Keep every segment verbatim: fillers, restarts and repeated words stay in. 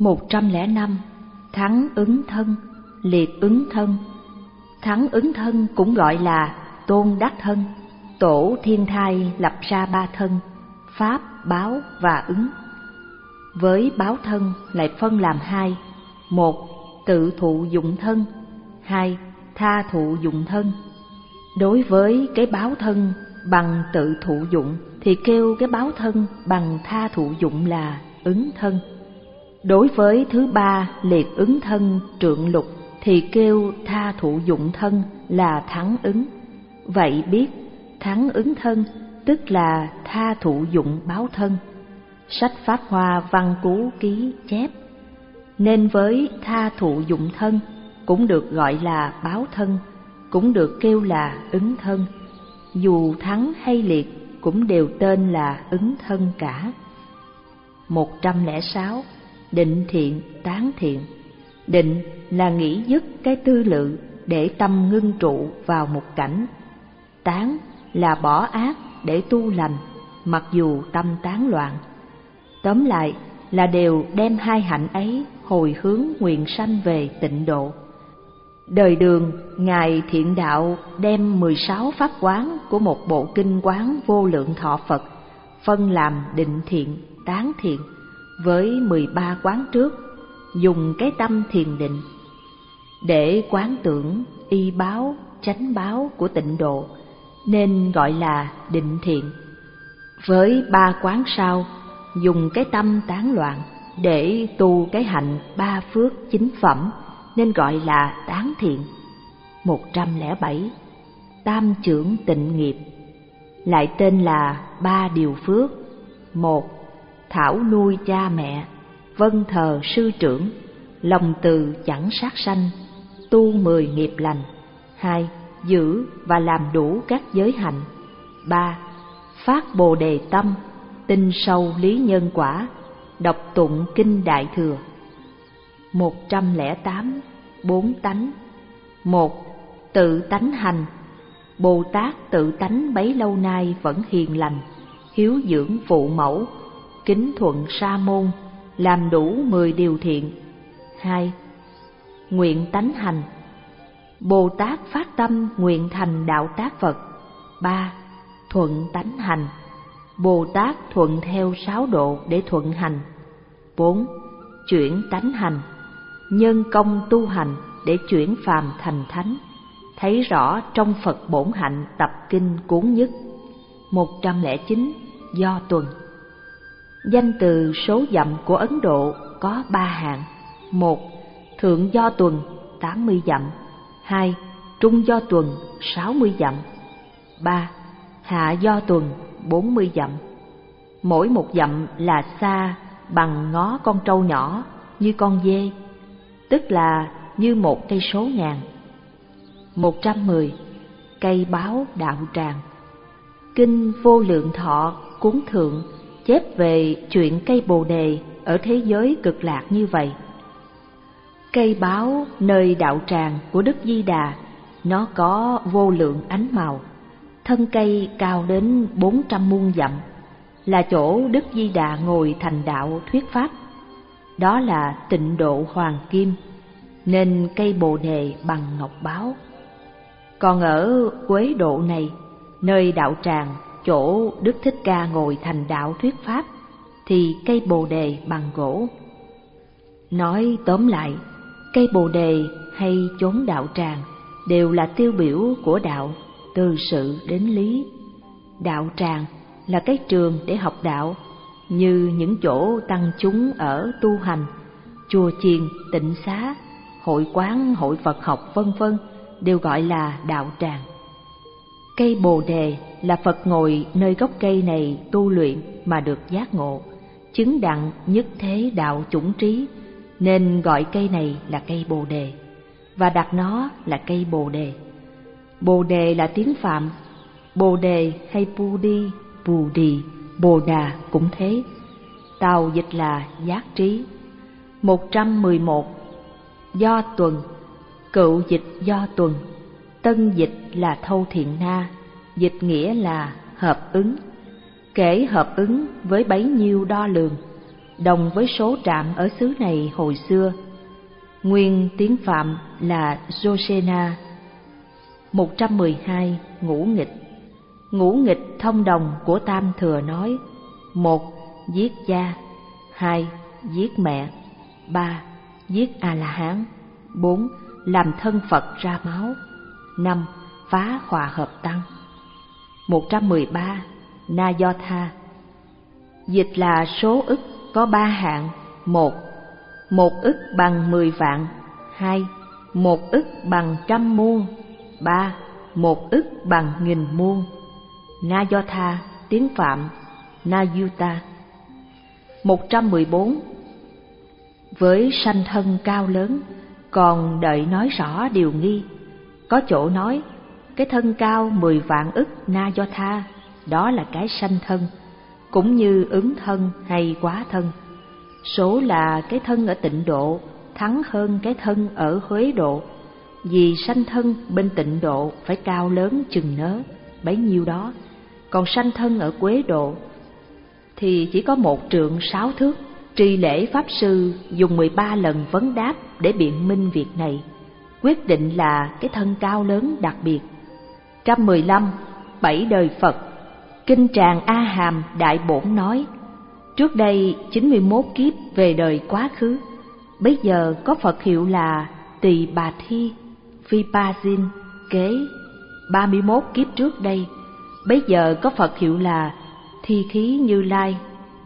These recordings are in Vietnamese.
một trăm lẻ năm. Thắng ứng thân, liệt ứng thân. Thắng ứng thân cũng gọi là tôn đắc thân. Tổ thiên thai lập ra ba thân: pháp, báo và ứng. Với báo thân lại phân làm hai: một, tự thụ dụng thân; hai, tha thụ dụng thân. Đối với cái báo thân bằng tự thụ dụng thì kêu cái báo thân bằng tha thụ dụng là ứng thân. Đối với thứ ba liệt ứng thân trượng lục thì kêu tha thụ dụng thân là thắng ứng. Vậy biết thắng ứng thân tức là tha thụ dụng báo thân. Sách Pháp Hoa Văn Cú Ký chép: nên với tha thụ dụng thân cũng được gọi là báo thân, cũng được kêu là ứng thân. Dù thắng hay liệt cũng đều tên là ứng thân cả. một trăm lẻ sáu. Định thiện, tán thiện. Định là nghĩ dứt cái tư lự để tâm ngưng trụ vào một cảnh. Tán là bỏ ác để tu lành, mặc dù tâm tán loạn. Tóm lại là đều đem hai hạnh ấy hồi hướng nguyện sanh về tịnh độ. Đời Đường, Ngài Thiện Đạo đem mười sáu pháp quán của một bộ kinh quán Vô Lượng Thọ Phật phân làm định thiện, tán thiện với mười ba quán trước, dùng cái tâm thiền định để quán tưởng y báo, chánh báo của tịnh độ, nên gọi là định thiện. Với ba quán sau, dùng cái tâm tán loạn để tu cái hạnh ba phước chính phẩm, nên gọi là tán thiện. một trăm lẻ bảy. Tam chưởng tịnh nghiệp, lại tên là ba điều phước. một. Thảo nuôi cha mẹ, vâng thờ sư trưởng, lòng từ chẳng sát sanh, tu mười nghiệp lành. hai. Giữ và làm đủ các giới hạnh. ba. Phát bồ đề tâm, tin sâu lý nhân quả, đọc tụng kinh Đại Thừa. một trăm lẻ tám. Bốn tánh. một. Tự tánh hành. Bồ Tát tự tánh bấy lâu nay vẫn hiền lành, hiếu dưỡng phụ mẫu, kính thuận sa môn, làm đủ mười điều thiện. hai. Nguyện tánh hành. Bồ Tát phát tâm nguyện thành đạo tác Phật. ba. Thuận tánh hành. Bồ Tát thuận theo sáu độ để thuận hành. bốn. Chuyển tánh hành. Nhân công tu hành để chuyển phàm thành thánh, thấy rõ trong Phật bổn hạnh tập kinh cuốn nhất. một trăm lẻ chín. Do tuần. Danh từ số dặm của Ấn Độ có ba hạng: một. Thượng do tuần tám mươi dặm. hai. Trung do tuần sáu mươi dặm. ba. Hạ do tuần bốn mươi dặm. Mỗi một dặm là xa bằng ngó con trâu nhỏ như con dê, tức là như một cây số ngàn. một trăm mười. Cây báo đạo tràng. Kinh Vô Lượng Thọ cuốn thượng chép về chuyện cây bồ đề ở thế giới cực lạc như vậy: cây báo nơi đạo tràng của Đức Di Đà, nó có vô lượng ánh màu, thân cây cao đến bốn trăm muôn dặm, là chỗ Đức Di Đà ngồi thành đạo thuyết pháp. Đó là tịnh độ hoàng kim, nên cây bồ đề bằng ngọc báo. Còn ở Quế Độ này, nơi đạo tràng chỗ Đức Thích Ca ngồi thành đạo thuyết pháp, thì cây bồ đề bằng gỗ. Nói tóm lại, cây bồ đề hay chốn đạo tràng đều là tiêu biểu của đạo, từ sự đến lý. Đạo tràng là cái trường để học đạo, như những chỗ tăng chúng ở tu hành, chùa chiền, tịnh xá, hội quán, hội Phật học vân vân đều gọi là đạo tràng. Cây bồ đề là Phật ngồi nơi gốc cây này tu luyện mà được giác ngộ, chứng đặng nhất thế đạo chủng trí, nên gọi cây này là cây bồ đề, và đặt nó là cây bồ đề. Bồ đề là tiếng Phạm, bồ đề hay pu đi, bù đì, bồ đà cũng thế. Tào dịch là giác trí. một trăm mười một. Do tuần. Cựu dịch do tuần, tân dịch là thâu thiện na, dịch nghĩa là hợp ứng. Kể hợp ứng với bấy nhiêu đo lường, đồng với số trạm ở xứ này hồi xưa. Nguyên tiếng Phạm là Josena. Một trăm mười hai. Ngũ nghịch. Ngũ nghịch thông đồng của Tam Thừa nói: một. Giết cha. Hai. Giết mẹ. Ba. Giết A-la-hán. Bốn. Làm thân Phật ra máu. Năm. Phá hòa hợp tăng. Một trăm mười ba. Na Do Tha. Dịch là số ức có ba hạng: một. Một ức bằng mười vạn. Hai. Một ức bằng trăm muôn. Ba. Một ức bằng nghìn muôn. Na Do Tha tiếng Phạm Na Yuta. Một trăm mười bốn. Với sanh thân cao lớn, còn đợi nói rõ điều nghi. Có chỗ nói cái thân cao mười vạn ức Na Do Tha, đó là cái sanh thân, cũng như ứng thân hay quá thân. Số là cái thân ở Tịnh Độ thắng hơn cái thân ở Huế Độ, vì sanh thân bên Tịnh Độ phải cao lớn chừng nớ bấy nhiêu đó, còn sanh thân ở Quế Độ thì chỉ có một trượng sáu thước. Tri Lễ Pháp Sư dùng mười ba lần vấn đáp để biện minh việc này, quyết định là cái thân cao lớn đặc biệt. Một trăm mười lăm. Bảy đời Phật. Kinh Tràng A Hàm Đại Bổn nói: trước đây chín mươi mốt kiếp về đời quá khứ, bây giờ có Phật hiệu là Tỳ Bà Thi Vipassin kế. Ba mươi mốt kiếp trước đây, bây giờ có Phật hiệu là Thi Khí Như Lai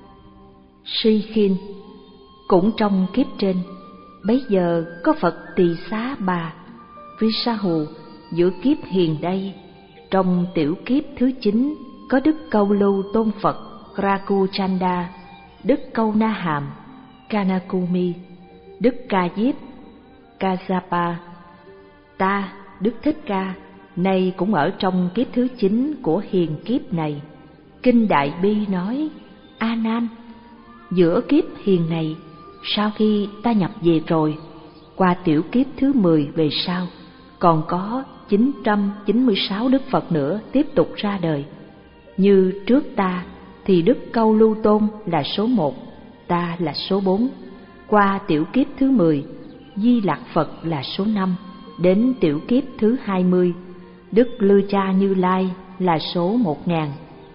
Sikhin. Cũng trong kiếp trên, bấy giờ có Phật Tỳ Xá Bà Visahu giữa kiếp hiền đây. Trong tiểu kiếp thứ chín có Đức Câu Lưu Tôn Phật Rakuchanda, Đức Câu Na Hàm Kanakumi, Đức Ca Diếp Kazapa. Ta, Đức Thích Ca, nay cũng ở trong kiếp thứ chín của hiền kiếp này. Kinh Đại Bi nói: A Nan, giữa kiếp hiền này, sau khi ta nhập về rồi, qua tiểu kiếp thứ mười về sau, còn có chín trăm chín mươi sáu Đức Phật nữa tiếp tục ra đời. Như trước ta thì Đức Câu Lưu Tôn là số một, ta là số bốn. Qua tiểu kiếp thứ mười, Di Lặc Phật là số năm. Đến tiểu kiếp thứ hai mươi, Đức Lư Cha Như Lai là số một ngàn.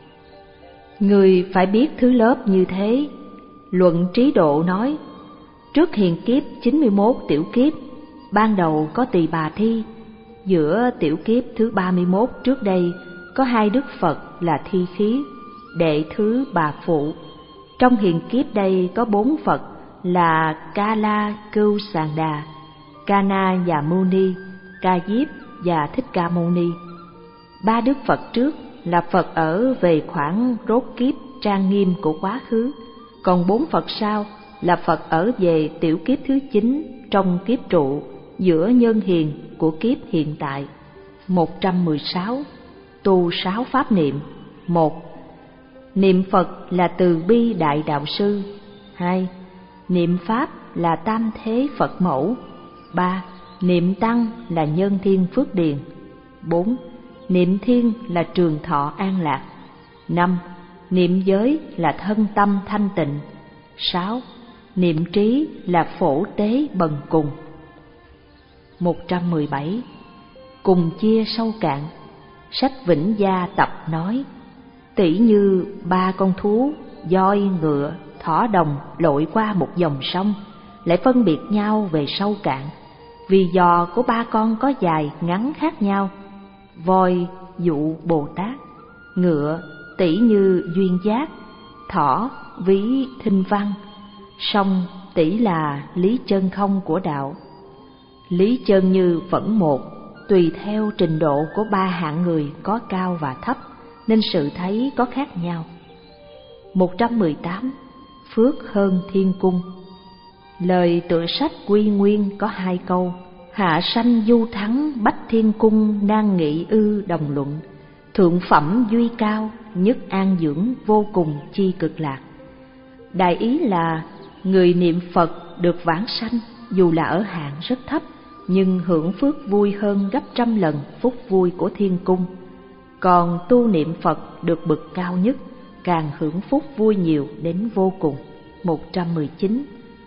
Người phải biết thứ lớp như thế. Luận Trí Độ nói: trước hiền kiếp chín mươi mốt tiểu kiếp, ban đầu có Tỳ Bà Thi. Giữa tiểu kiếp thứ ba mươi mốt trước đây có hai Đức Phật là Thi Khí, đệ thứ Bà Phụ. Trong hiền kiếp đây có bốn Phật là Kala Cưu Sàng Đà, Kana và Muni, Ca Diếp và Thích Ca Mâu Ni. Ba Đức Phật trước là Phật ở về khoảng rốt kiếp trang nghiêm của quá khứ, còn bốn Phật sau là Phật ở về tiểu kiếp thứ chín trong kiếp trụ giữa nhân hiền của kiếp hiện tại. Một trăm mười sáu. Tu sáu pháp niệm. Một. Niệm Phật là Từ Bi Đại Đạo Sư. Hai. Niệm Pháp là Tam Thế Phật Mẫu. Ba. Niệm Tăng là Nhân Thiên Phước Điền. Bốn. Niệm Thiên là Trường Thọ An Lạc. Năm. Niệm Giới là Thân Tâm Thanh Tịnh. Sáu. Niệm Trí là Phổ Tế Bần Cùng. Một trăm mười bảy. Cùng chia sâu cạn. Sách Vĩnh Gia Tập nói: tỷ như ba con thú, voi, ngựa, thỏ đồng lội qua một dòng sông, lại phân biệt nhau về sâu cạn, vì giò của ba con có dài ngắn khác nhau. Voi dụ Bồ Tát, ngựa tỷ như duyên giác, thỏ ví thinh văn, sông tỷ là lý chân không của đạo. Lý chân như vẫn một, tùy theo trình độ của ba hạng người có cao và thấp, nên sự thấy có khác nhau. Một trăm mười tám. Phước hơn thiên cung. Lời tựa sách Quy Nguyên có hai câu: hạ sanh du thắng, bách thiên cung nan nghị ư đồng luận, thượng phẩm duy cao, nhất an dưỡng vô cùng chi cực lạc. Đại ý là người niệm Phật được vãng sanh, dù là ở hạng rất thấp, nhưng hưởng phước vui hơn gấp trăm lần phúc vui của thiên cung. Còn tu niệm Phật được bậc cao nhất, càng hưởng phúc vui nhiều đến vô cùng. một trăm mười chín.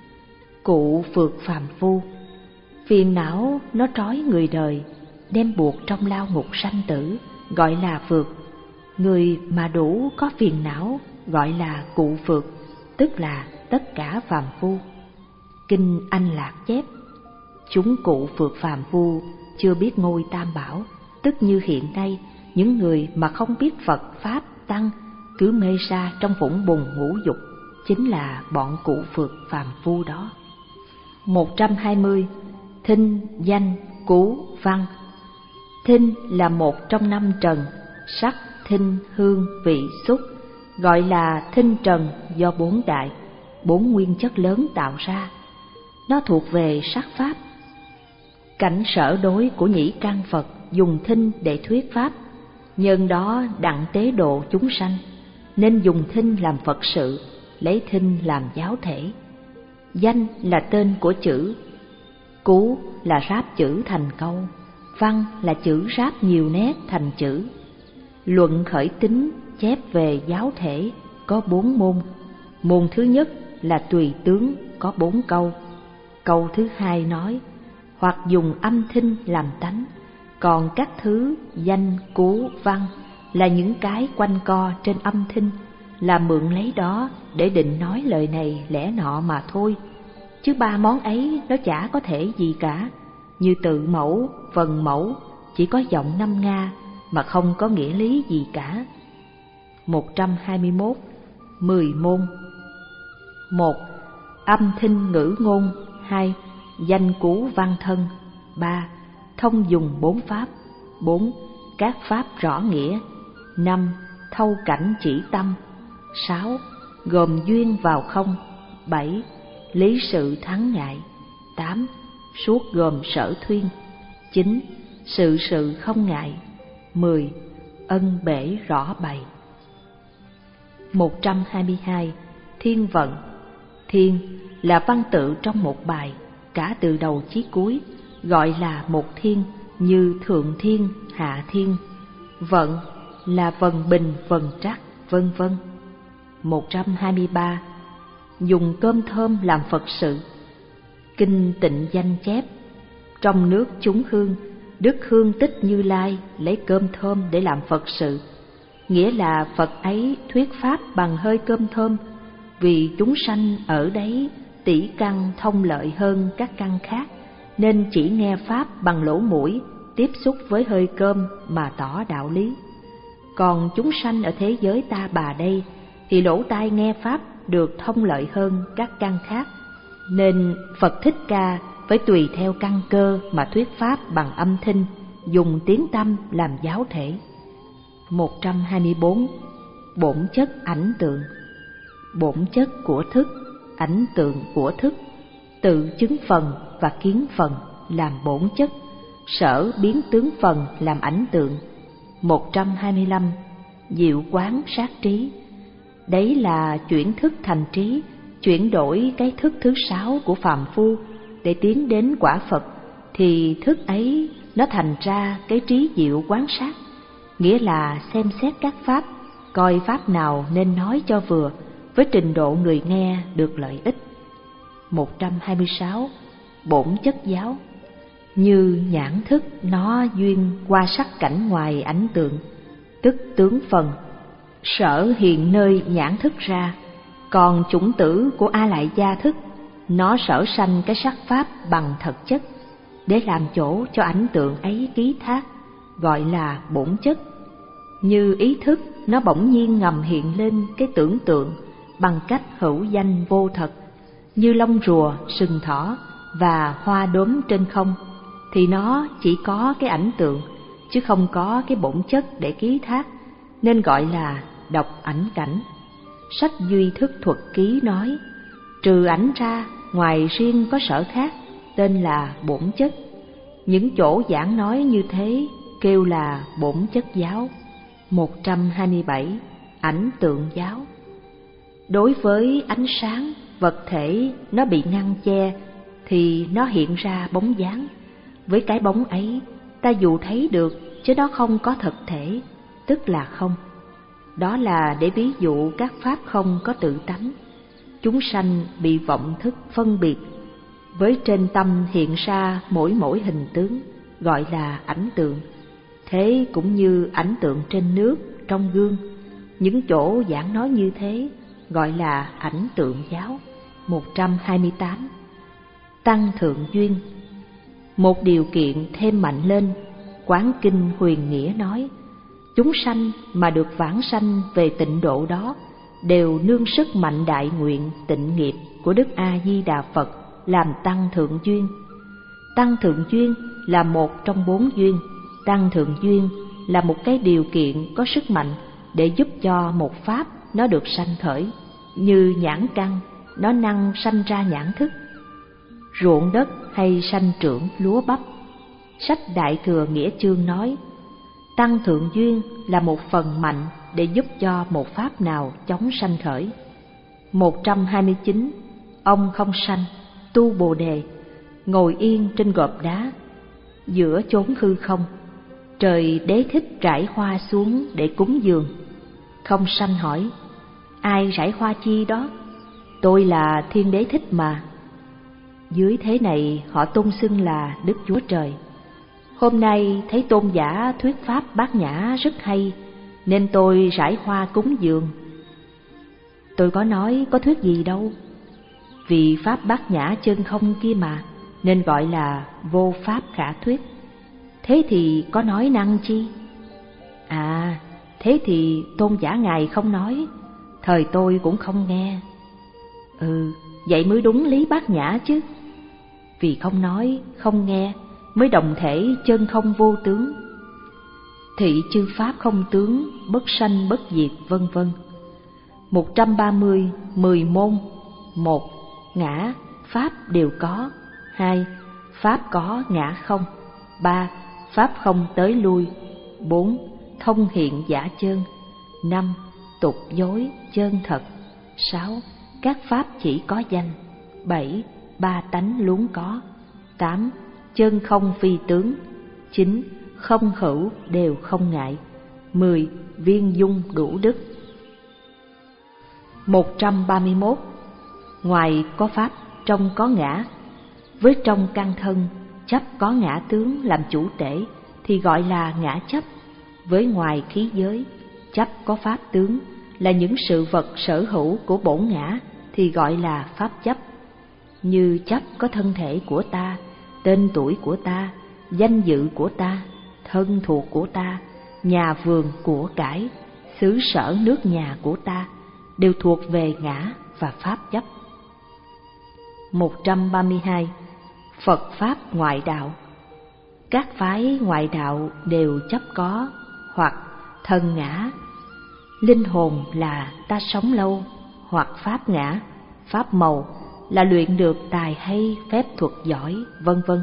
Cụ phượt phàm phu. Phiền não nó trói người đời, đem buộc trong lao ngục sanh tử, gọi là phượt. Người mà đủ có phiền não gọi là cụ phượt, tức là tất cả phàm phu. Kinh Anh Lạc chép: chúng cụ phượt phàm phu chưa biết ngôi Tam Bảo, tức như hiện nay những người mà không biết Phật Pháp Tăng, cứ mê sa trong vũng bùn ngũ dục, chính là bọn cụ phượt phàm phu đó. một trăm hai mươi. Thinh, danh, cú, văn. Thinh là một trong năm trần: sắc, thinh, hương, vị, xúc, gọi là thinh trần do bốn đại, bốn nguyên chất lớn tạo ra. Nó thuộc về sắc pháp. Cảnh sở đối của nhĩ căn Phật dùng thinh để thuyết pháp, nhân đó đặng tế độ chúng sanh, nên dùng thinh làm Phật sự, lấy thinh làm giáo thể. Danh là tên của chữ, cú là ráp chữ thành câu, văn là chữ ráp nhiều nét thành chữ. Luận khởi tính chép về giáo thể có bốn môn. Môn thứ nhất là tùy tướng, có bốn câu. Câu thứ hai nói hoặc dùng âm thinh làm tánh, còn các thứ danh, cú, văn là những cái quanh co trên âm thinh, là mượn lấy đó để định nói lời này lẽ nọ mà thôi. Chứ ba món ấy nó chả có thể gì cả, như tự mẫu, vần mẫu, chỉ có giọng năm nga mà không có nghĩa lý gì cả. một trăm hai mươi mốt. Mười môn. Một. Âm thinh ngữ ngôn. Hai. Danh cú văn thân. Ba. Thông dùng bốn pháp. Bốn. Các pháp rõ nghĩa. Năm. Thâu cảnh chỉ tâm. Sáu. Gồm duyên vào không. Bảy. Lý sự thắng ngại. Tám. Suốt gồm sở thuyên. Chín. Sự sự không ngại. Mười. Ân bể rõ bày. một trăm hai mươi hai. Thiên vận. Thiên là văn tự trong một bài, cả từ đầu chí cuối, gọi là một thiên, như thượng thiên, hạ thiên. Vận là vần bình, vần trắc, vân vân. một trăm hai mươi ba. Dùng cơm thơm làm Phật sự. Kinh Tịnh Danh chép: trong nước chúng hương, Đức Hương Tích Như Lai lấy cơm thơm để làm Phật sự. Nghĩa là Phật ấy thuyết pháp bằng hơi cơm thơm, vì chúng sanh ở đấy tỷ căn thông lợi hơn các căn khác, nên chỉ nghe pháp bằng lỗ mũi, tiếp xúc với hơi cơm mà tỏ đạo lý. Còn chúng sanh ở thế giới ta bà đây thì lỗ tai nghe pháp được thông lợi hơn các căn khác, nên Phật Thích Ca phải tùy theo căn cơ mà thuyết pháp bằng âm thanh, dùng tiếng tâm làm giáo thể. một trăm hai mươi bốn. Bổn chất ảnh tượng. Bổn chất của thức, ảnh tượng của thức, tự chứng phần và kiến phần làm bổn chất, sở biến tướng phần làm ảnh tượng. một trăm hai mươi lăm. Diệu quán sát trí. Đấy là chuyển thức thành trí, chuyển đổi cái thức thứ sáu của phàm phu để tiến đến quả Phật, thì thức ấy nó thành ra cái trí diệu quán sát, nghĩa là xem xét các pháp, coi pháp nào nên nói cho vừa với trình độ người nghe được lợi ích. một trăm hai mươi sáu. Bổn chất giáo. Như nhãn thức nó duyên qua sắc cảnh ngoài ảnh tượng, tức tướng phần, sở hiện nơi nhãn thức ra. Còn chủng tử của A Lại Gia thức, nó sở sanh cái sắc pháp bằng thật chất, để làm chỗ cho ảnh tượng ấy ký thác, gọi là bổn chất. Như ý thức nó bỗng nhiên ngầm hiện lên cái tưởng tượng bằng cách hữu danh vô thật, như lông rùa, sừng thỏ và hoa đốm trên không, thì nó chỉ có cái ảnh tượng chứ không có cái bổn chất để ký thác, nên gọi là độc ảnh cảnh. Sách Duy Thức Thuật Ký nói, trừ ảnh ra, ngoài riêng có sở khác, tên là bổn chất. Những chỗ giảng nói như thế kêu là bổn chất giáo. một trăm hai mươi bảy. Ảnh tượng giáo. Đối với ánh sáng, vật thể nó bị ngăn che thì nó hiện ra bóng dáng. Với cái bóng ấy, ta dù thấy được chứ nó không có thực thể, tức là không. Đó là để ví dụ các pháp không có tự tánh. chúng sanh bị vọng thức phân biệt, với trên tâm hiện ra mỗi mỗi hình tướng, gọi là ảnh tượng. Thế cũng như ảnh tượng trên nước, trong gương, những chỗ giảng nói như thế, gọi là ảnh tượng giáo. một trăm hai mươi tám. Tăng thượng duyên. Một điều kiện thêm mạnh lên, Quán Kinh Huyền Nghĩa nói, chúng sanh mà được vãng sanh về tịnh độ đó đều nương sức mạnh đại nguyện tịnh nghiệp của Đức A Di Đà Phật làm tăng thượng duyên. Tăng thượng duyên là một trong bốn duyên. Tăng thượng duyên là một cái điều kiện có sức mạnh để giúp cho một pháp nó được sanh khởi, như nhãn căn, nó năng sanh ra nhãn thức, ruộng đất hay sanh trưởng lúa bắp. Sách Đại Thừa Nghĩa Chương nói, tăng thượng duyên là một phần mạnh để giúp cho một pháp nào chóng sanh khởi. một trăm hai mươi chín. Ông không sanh, tu Bồ Đề, ngồi yên trên gộp đá, giữa chốn hư không. Trời Đế Thích rải hoa xuống để cúng dường. Không sanh hỏi, ai rải hoa chi đó? Tôi là Thiên Đế Thích mà. Dưới thế này họ tôn xưng là Đức Chúa Trời. Hôm nay thấy tôn giả thuyết pháp bát nhã rất hay, nên tôi rải hoa cúng dường. Tôi có nói có thuyết gì đâu, vì pháp bát nhã chân không kia mà, nên gọi là vô pháp khả thuyết. Thế thì có nói năng chi? À, thế thì tôn giả ngài không nói, thời tôi cũng không nghe. Ừ, vậy mới đúng lý bát nhã chứ. Vì không nói, không nghe mới đồng thể chân không vô tướng. Thị chư pháp không tướng, bất sanh bất diệt, vân vân. một trăm ba mươi. Mười môn. Một. Ngã, pháp đều có. Hai. Pháp có, ngã không. Ba. Pháp không tới lui. Bốn. Thông hiện giả chân. Năm. Tục dối, chân thật. Sáu. Các pháp chỉ có danh. Bảy. Ba tánh luống có. Tám. Chân không phi tướng. Chín. Không hữu đều không ngại. Mười. Viên dung đủ đức. một trăm ba mươi mốt. Ngoài có pháp, trong có ngã. Với trong căn thân, chấp có ngã tướng làm chủ tể thì gọi là ngã chấp. Với ngoài khí giới, chấp có pháp tướng là những sự vật sở hữu của bổn ngã thì gọi là pháp chấp. Như chấp có thân thể của ta, tên tuổi của ta, danh dự của ta, thân thuộc của ta, nhà vườn của cải, xứ sở nước nhà của ta, đều thuộc về ngã và pháp chấp. một trăm ba mươi hai. Phật Pháp ngoại đạo. Các phái ngoại đạo đều chấp có hoặc thân ngã, linh hồn là ta sống lâu, hoặc pháp ngã, pháp màu là luyện được tài hay, phép thuật giỏi, vân vân.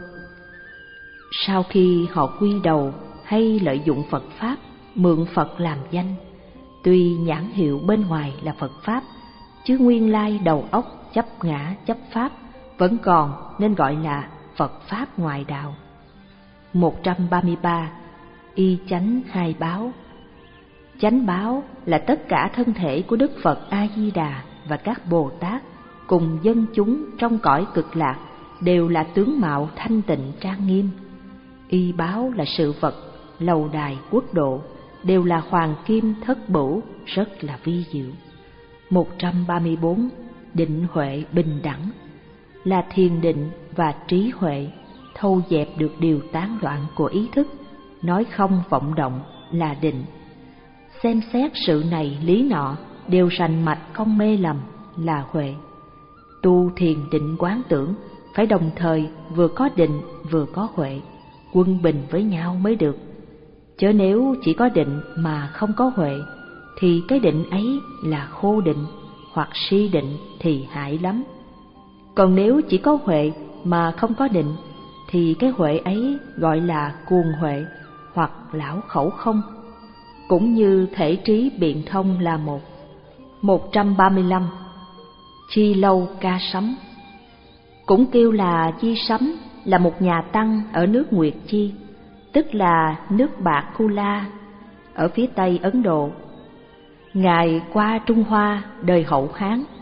Sau khi họ quy đầu hay lợi dụng Phật Pháp, mượn Phật làm danh, tuy nhãn hiệu bên ngoài là Phật Pháp, chứ nguyên lai đầu óc chấp ngã chấp Pháp vẫn còn, nên gọi là Phật Pháp ngoại đạo. một trăm ba mươi ba. Y chánh hai báo. Chánh báo là tất cả thân thể của Đức Phật A-di-đà và các Bồ Tát cùng dân chúng trong cõi cực lạc đều là tướng mạo thanh tịnh trang nghiêm. Y báo là sự vật, lầu đài quốc độ đều là hoàng kim thất bửu, rất là vi diệu. một trăm ba mươi bốn. Định huệ bình đẳng là thiền định và trí huệ, thâu dẹp được điều tán loạn của ý thức, nói không vọng động là định. Xem xét sự này lý nọ đều rành mạch không mê lầm là huệ. Tu thiền định quán tưởng phải đồng thời vừa có định vừa có huệ, quân bình với nhau mới được. Chớ nếu chỉ có định mà không có huệ thì cái định ấy là khô định hoặc si định thì hại lắm. Còn nếu chỉ có huệ mà không có định thì cái huệ ấy gọi là cuồng huệ hoặc lão khẩu không. Cũng như thể trí biện thông là một. một trăm ba mươi lăm. Chi lâu ca sấm. Cũng kêu là Chi Sấm là một nhà tăng ở nước Nguyệt Chi, tức là nước Bạc Kula ở phía tây Ấn Độ. Ngài qua Trung Hoa đời Hậu Hán,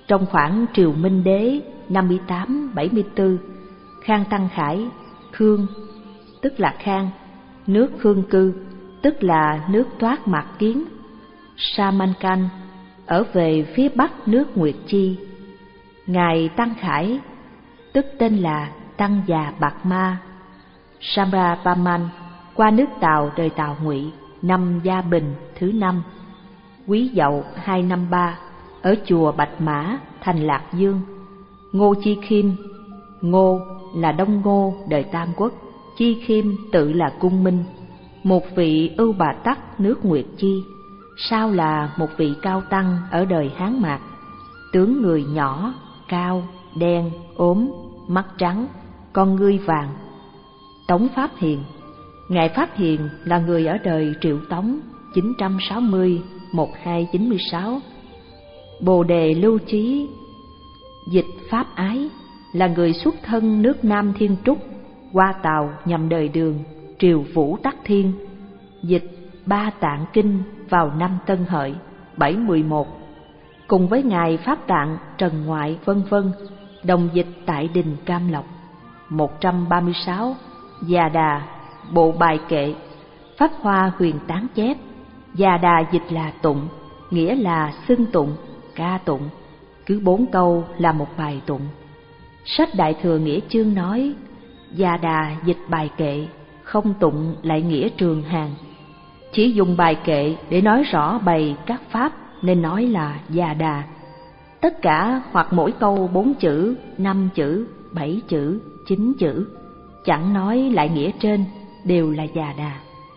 Trong khoảng Triều Minh Đế năm mươi tám bảy mươi tư, Khang Tăng Khải, Khương, tức là Khang, nước Khương Cư, tức là nước Toát Mạc Kiến, Samankan, ở về phía bắc nước Nguyệt Chi. Ngài Tăng Khải, tức tên là Tăng Già Bạc Ma, Samrapaman, qua nước Tào đời Tào Ngụy, năm Gia Bình thứ năm, Quý Dậu hai năm ba, ở chùa Bạch Mã, thành Lạc Dương. Ngô Chi Khiêm, Ngô là Đông Ngô đời Tam Quốc, Chi Khiêm tự là Cung Minh, một vị Ưu Bà Tắc nước Nguyệt Chi, sau là một vị cao tăng ở đời Hán Mạc, tướng người nhỏ, cao, đen, ốm, mắt trắng, con ngươi vàng. Tống Pháp Hiền, Ngài Pháp Hiền là người ở đời Triệu Tống chín trăm sáu mươi đến một nghìn hai trăm chín mươi sáu. Bồ Đề Lưu Chí, dịch Pháp Ái, là người xuất thân nước Nam Thiên Trúc, qua Tàu nhằm đời Đường, triều Vũ Tắc Thiên, dịch Ba Tạng Kinh vào năm Tân Hợi bảy mười một, cùng với Ngài Pháp Tạng, Trần Ngoại vân vân, đồng dịch tại Đình Cam Lộc. Một trăm ba mươi sáu. Già Đà, bộ bài kệ, Pháp Hoa Huyền Tán chép. Già Đà dịch là tụng, nghĩa là xưng tụng, ca tụng, cứ bốn câu là một bài tụng. Sách Đại Thừa Nghĩa Chương nói, Già Đà dịch bài kệ, không tụng lại nghĩa trường hàng. Chỉ dùng bài kệ để nói rõ bày các pháp nên nói là Già Đà. Tất cả hoặc mỗi câu bốn chữ, năm chữ, bảy chữ, chín chữ, chẳng nói lại nghĩa trên, đều là Già Đà.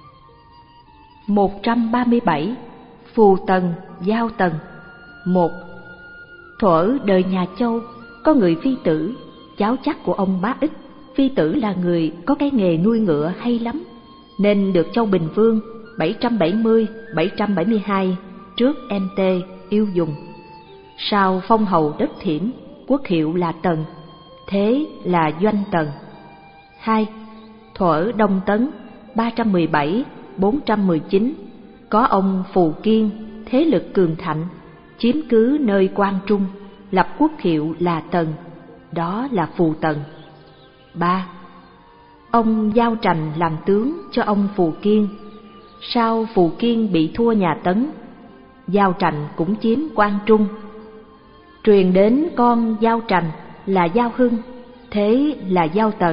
Một trăm ba mươi bảy. Phù Tần, Giao Tần. Một. Thuở đời nhà Châu, có người phi tử, cháu chắc của ông Bá Ích. Phi tử là người có cái nghề nuôi ngựa hay lắm, nên được Châu Bình Vương bảy trăm bảy mươi đến bảy trăm bảy mươi hai trước em tê yêu dùng. Sau phong hầu đất Thiểm, quốc hiệu là Tần, thế là Doanh Tần. Hai. Thuở Đông Tấn ba trăm mười bảy đến bốn trăm mười chín, có ông Phù Kiên, thế lực cường thạnh, chiếm cứ nơi Quan Trung, lập quốc hiệu là Tần, đó là Phù Tần. Ba. Ông Giao Trành làm tướng cho ông Phù Kiên. Sau Phù Kiên bị thua nhà Tấn, Giao Trành cũng chiếm Quan Trung. Truyền đến con Giao Trành là Giao Hưng, thế là Giao Tần.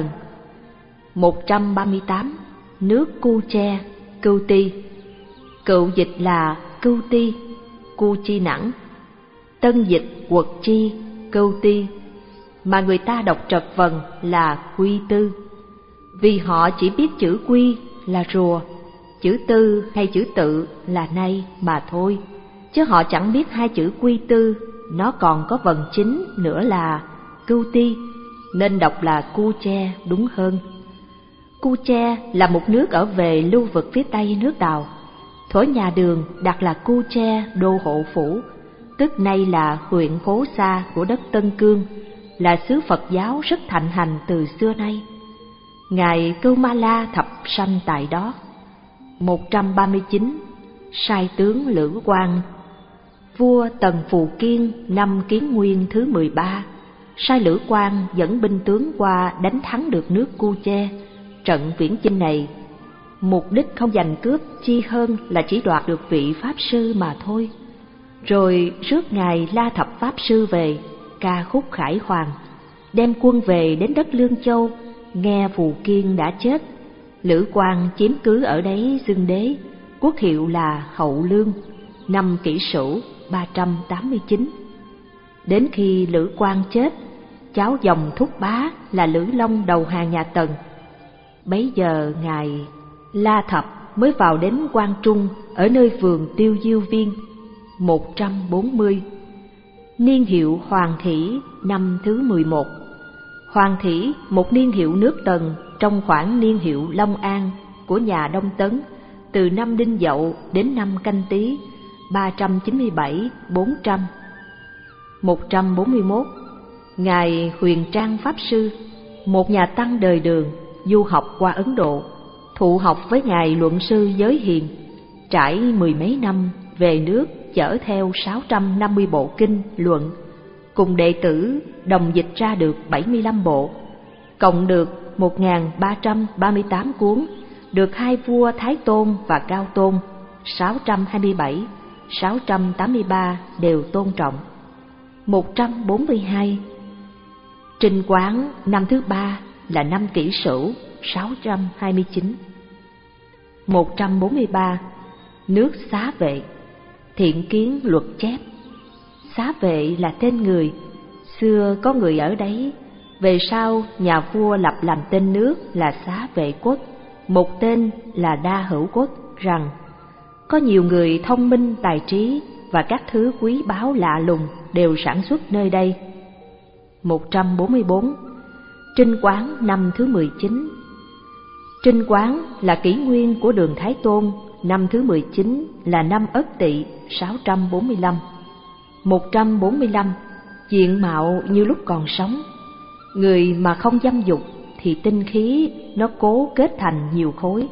Một trăm ba mươi tám. Nước Cu Che, Cưu Ti. Cựu dịch là Cưu Ti, Cu Chi Nẵng. Tân dịch Quật Chi, Cưu Ti, mà người ta đọc trật vần là Quy Tư, vì họ chỉ biết chữ Quy là rùa, chữ Tư hay chữ Tự là nay mà thôi, chứ họ chẳng biết hai chữ Quy Tư nó còn có vần chính nữa là Cưu Ti, nên đọc là Cu Che đúng hơn. Cu Che là một nước ở về lưu vực phía tây nước Tàu. Thuở nhà Đường đặt là Cu Che đô hộ phủ, tức nay là huyện Phố Xa của đất Tân Cương, là xứ Phật giáo rất thịnh hành từ xưa nay. Ngài Cưu Ma La thập sanh tại đó. Một trăm ba mươi chín. Sai tướng Lữ Quang. Vua Tần Phù Kiên năm Kiến Nguyên thứ mười ba, sai Lữ Quang dẫn binh tướng qua đánh thắng được nước Cu Che. Trận viễn chinh này, mục đích không giành cướp chi hơn là chỉ đoạt được vị Pháp Sư mà thôi. Rồi rước Ngài La Thập Pháp Sư về, ca khúc khải hoàn, đem quân về đến đất Lương Châu, nghe Phù Kiên đã chết. Lữ Quang chiếm cứ ở đấy xưng đế, quốc hiệu là Hậu Lương, năm Kỷ Sửu ba trăm tám mươi chín. Đến khi Lữ Quang chết, cháu dòng Thúc Bá là Lữ Long đầu hàng nhà Tần. Bấy giờ Ngài La Thập mới vào đến Quan Trung ở nơi vườn Tiêu Diêu Viên. Một trăm bốn mươi. Niên hiệu Hoàng Thỉ năm thứ mười một. Hoàng Thỉ một niên hiệu nước Tần trong khoảng niên hiệu Long An của nhà Đông Tấn, từ năm Đinh Dậu đến năm Canh Tý ba trăm chín mươi bảy bốn trăm. Một trăm bốn mươi mốt. Ngài Huyền Trang Pháp Sư, một nhà tăng đời Đường, du học qua Ấn Độ, thụ học với Ngài Luận Sư Giới Hiền, trải mười mấy năm về nước chở theo sáu trăm năm mươi bộ kinh luận, cùng đệ tử đồng dịch ra được bảy mươi lăm bộ, cộng được một nghìn ba trăm ba mươi tám cuốn, được hai vua Thái Tôn và Cao Tôn sáu trăm hai mươi bảy, sáu trăm tám mươi ba đều tôn trọng. một trăm bốn mươi hai. Trinh Quán năm thứ ba là năm Kỷ Sửu sáu trăm hai mươi chín. một trăm bốn mươi ba. Nước Xá Vệ, Thiện Kiến luật chép. Xá Vệ là tên người, xưa có người ở đấy, về sau nhà vua lập làm tên nước là Xá Vệ Quốc, một tên là Đa Hữu Quốc, rằng có nhiều người thông minh tài trí và các thứ quý báu lạ lùng đều sản xuất nơi đây. một trăm bốn mươi bốn. Trinh Quán năm thứ mười chín. Trinh Quán là kỷ nguyên của Đường Thái Tôn, năm thứ mười chín là năm Ất Tỵ sáu trăm bốn mươi lăm. một trăm bốn mươi lăm. Diện mạo như lúc còn sống. Người mà không dâm dục thì tinh khí nó cố kết thành nhiều khối.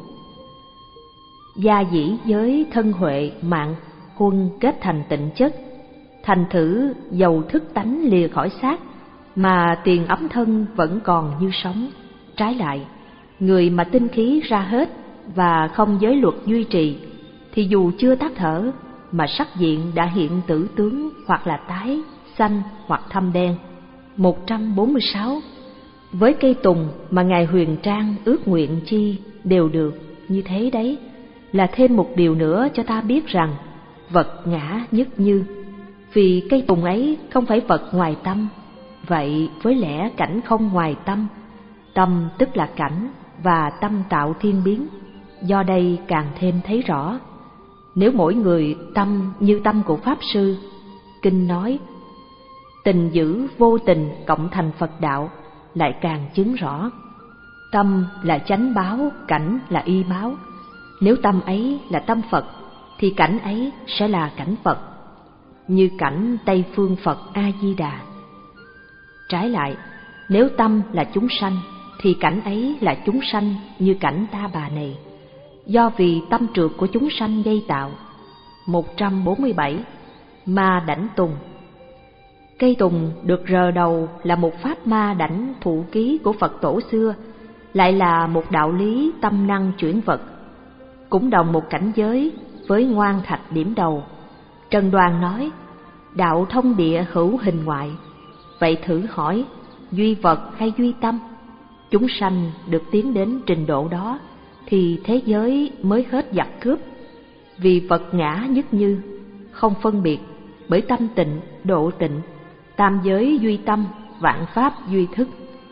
Gia dĩ giới thân huệ mạng huân kết thành tịnh chất, thành thử dầu thức tánh lìa khỏi xác, mà tiền ấm thân vẫn còn như sống. Trái lại, người mà tinh khí ra hết và không giới luật duy trì, thì dù chưa tắt thở mà sắc diện đã hiện tử tướng, hoặc là tái, xanh hoặc thâm đen. một trăm bốn mươi sáu. Với cây tùng mà Ngài Huyền Trang ước nguyện chi đều được như thế đấy, là thêm một điều nữa cho ta biết rằng vật ngã nhất như, vì cây tùng ấy không phải vật ngoài tâm. Vậy với lẽ cảnh không ngoài tâm, tâm tức là cảnh và tâm tạo thiên biến, do đây càng thêm thấy rõ. Nếu mỗi người tâm như tâm của Pháp Sư, kinh nói tình giữ vô tình cộng thành Phật đạo, lại càng chứng rõ. Tâm là chánh báo, cảnh là y báo. Nếu tâm ấy là tâm Phật, thì cảnh ấy sẽ là cảnh Phật, như cảnh Tây Phương Phật A-di-đà. Trái lại, nếu tâm là chúng sanh, thì cảnh ấy là chúng sanh như cảnh Ta Bà này, do vì tâm trượt của chúng sanh gây tạo. một trăm bốn mươi bảy. Ma đảnh tùng. Cây tùng được rờ đầu là một pháp ma đảnh thụ ký của Phật tổ xưa, lại là một đạo lý tâm năng chuyển vật, cũng đồng một cảnh giới với ngoan thạch điểm đầu. Trần Đoàn nói, đạo thông địa hữu hình ngoại. Vậy thử hỏi, duy vật hay duy tâm? Chúng sanh được tiến đến trình độ đó, thì thế giới mới hết giặc cướp. Vì vật ngã nhất như, không phân biệt, bởi tâm tịnh, độ tịnh, tam giới duy tâm, vạn pháp duy thức.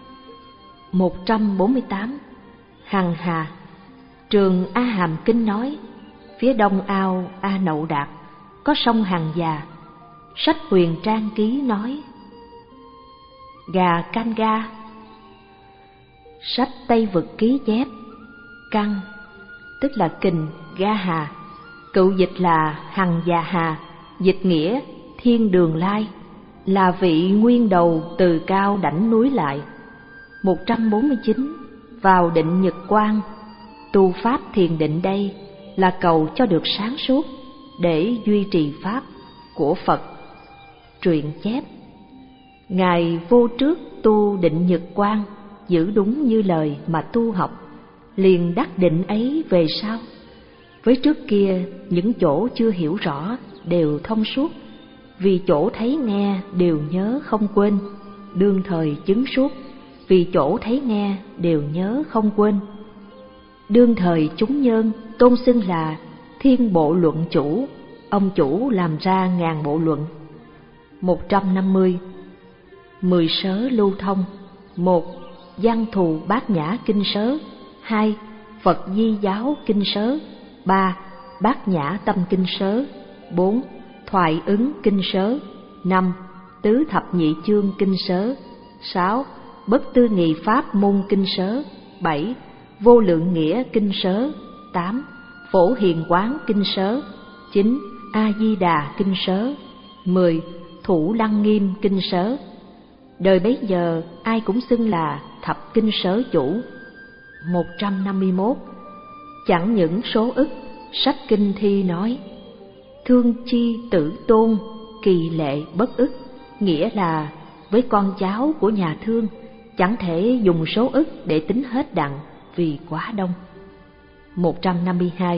một trăm bốn mươi tám. Hằng Hà. Trường A Hàm Kinh nói, phía đông ao A Nậu Đạt có sông Hằng Già. Sách Huyền Trang Ký nói, gà can ga. Sách Tây Vực Ký chép, căn tức là kình ga hà, cựu dịch là Hằng Già Hà, dịch nghĩa thiên đường lai, là vị nguyên đầu từ cao đảnh núi lại. một trăm bốn mươi chín. Vào định nhật quang. Tu pháp thiền định đây là cầu cho được sáng suốt, để duy trì pháp của Phật. Truyện chép, Ngài vô trước tu định nhật quang, giữ đúng như lời mà tu học, liền đắc định ấy về sau. Với trước kia những chỗ chưa hiểu rõ đều thông suốt, vì chỗ thấy nghe đều nhớ không quên. Đương thời chứng suốt, vì chỗ thấy nghe đều nhớ không quên. Đương thời chúng nhân tôn xưng là thiên bộ luận chủ, ông chủ làm ra ngàn bộ luận. một trăm năm mươi. Mười sớ lưu thông. Một. Văn thù bát nhã kinh sớ. Hai. Phật di giáo kinh sớ. Ba. Bát nhã tâm kinh sớ. Bốn. Thoại ứng kinh sớ. Năm. Tứ thập nhị chương kinh sớ. Sáu. Bất tư nghị pháp môn kinh sớ. Bảy. Vô lượng nghĩa kinh sớ. Tám. Phổ hiền quán kinh sớ. Chín. A Di Đà kinh sớ. Mười. Thủ lăng nghiêm kinh sớ. Đời bấy giờ ai cũng xưng là thập kinh sớ chủ. một trăm năm mươi mốt. Chẳng những số ức, sách kinh thi nói, thương chi tử tôn, kỳ lệ bất ức, nghĩa là với con cháu của nhà thương chẳng thể dùng số ức để tính hết đặng vì quá đông. một trăm năm mươi hai.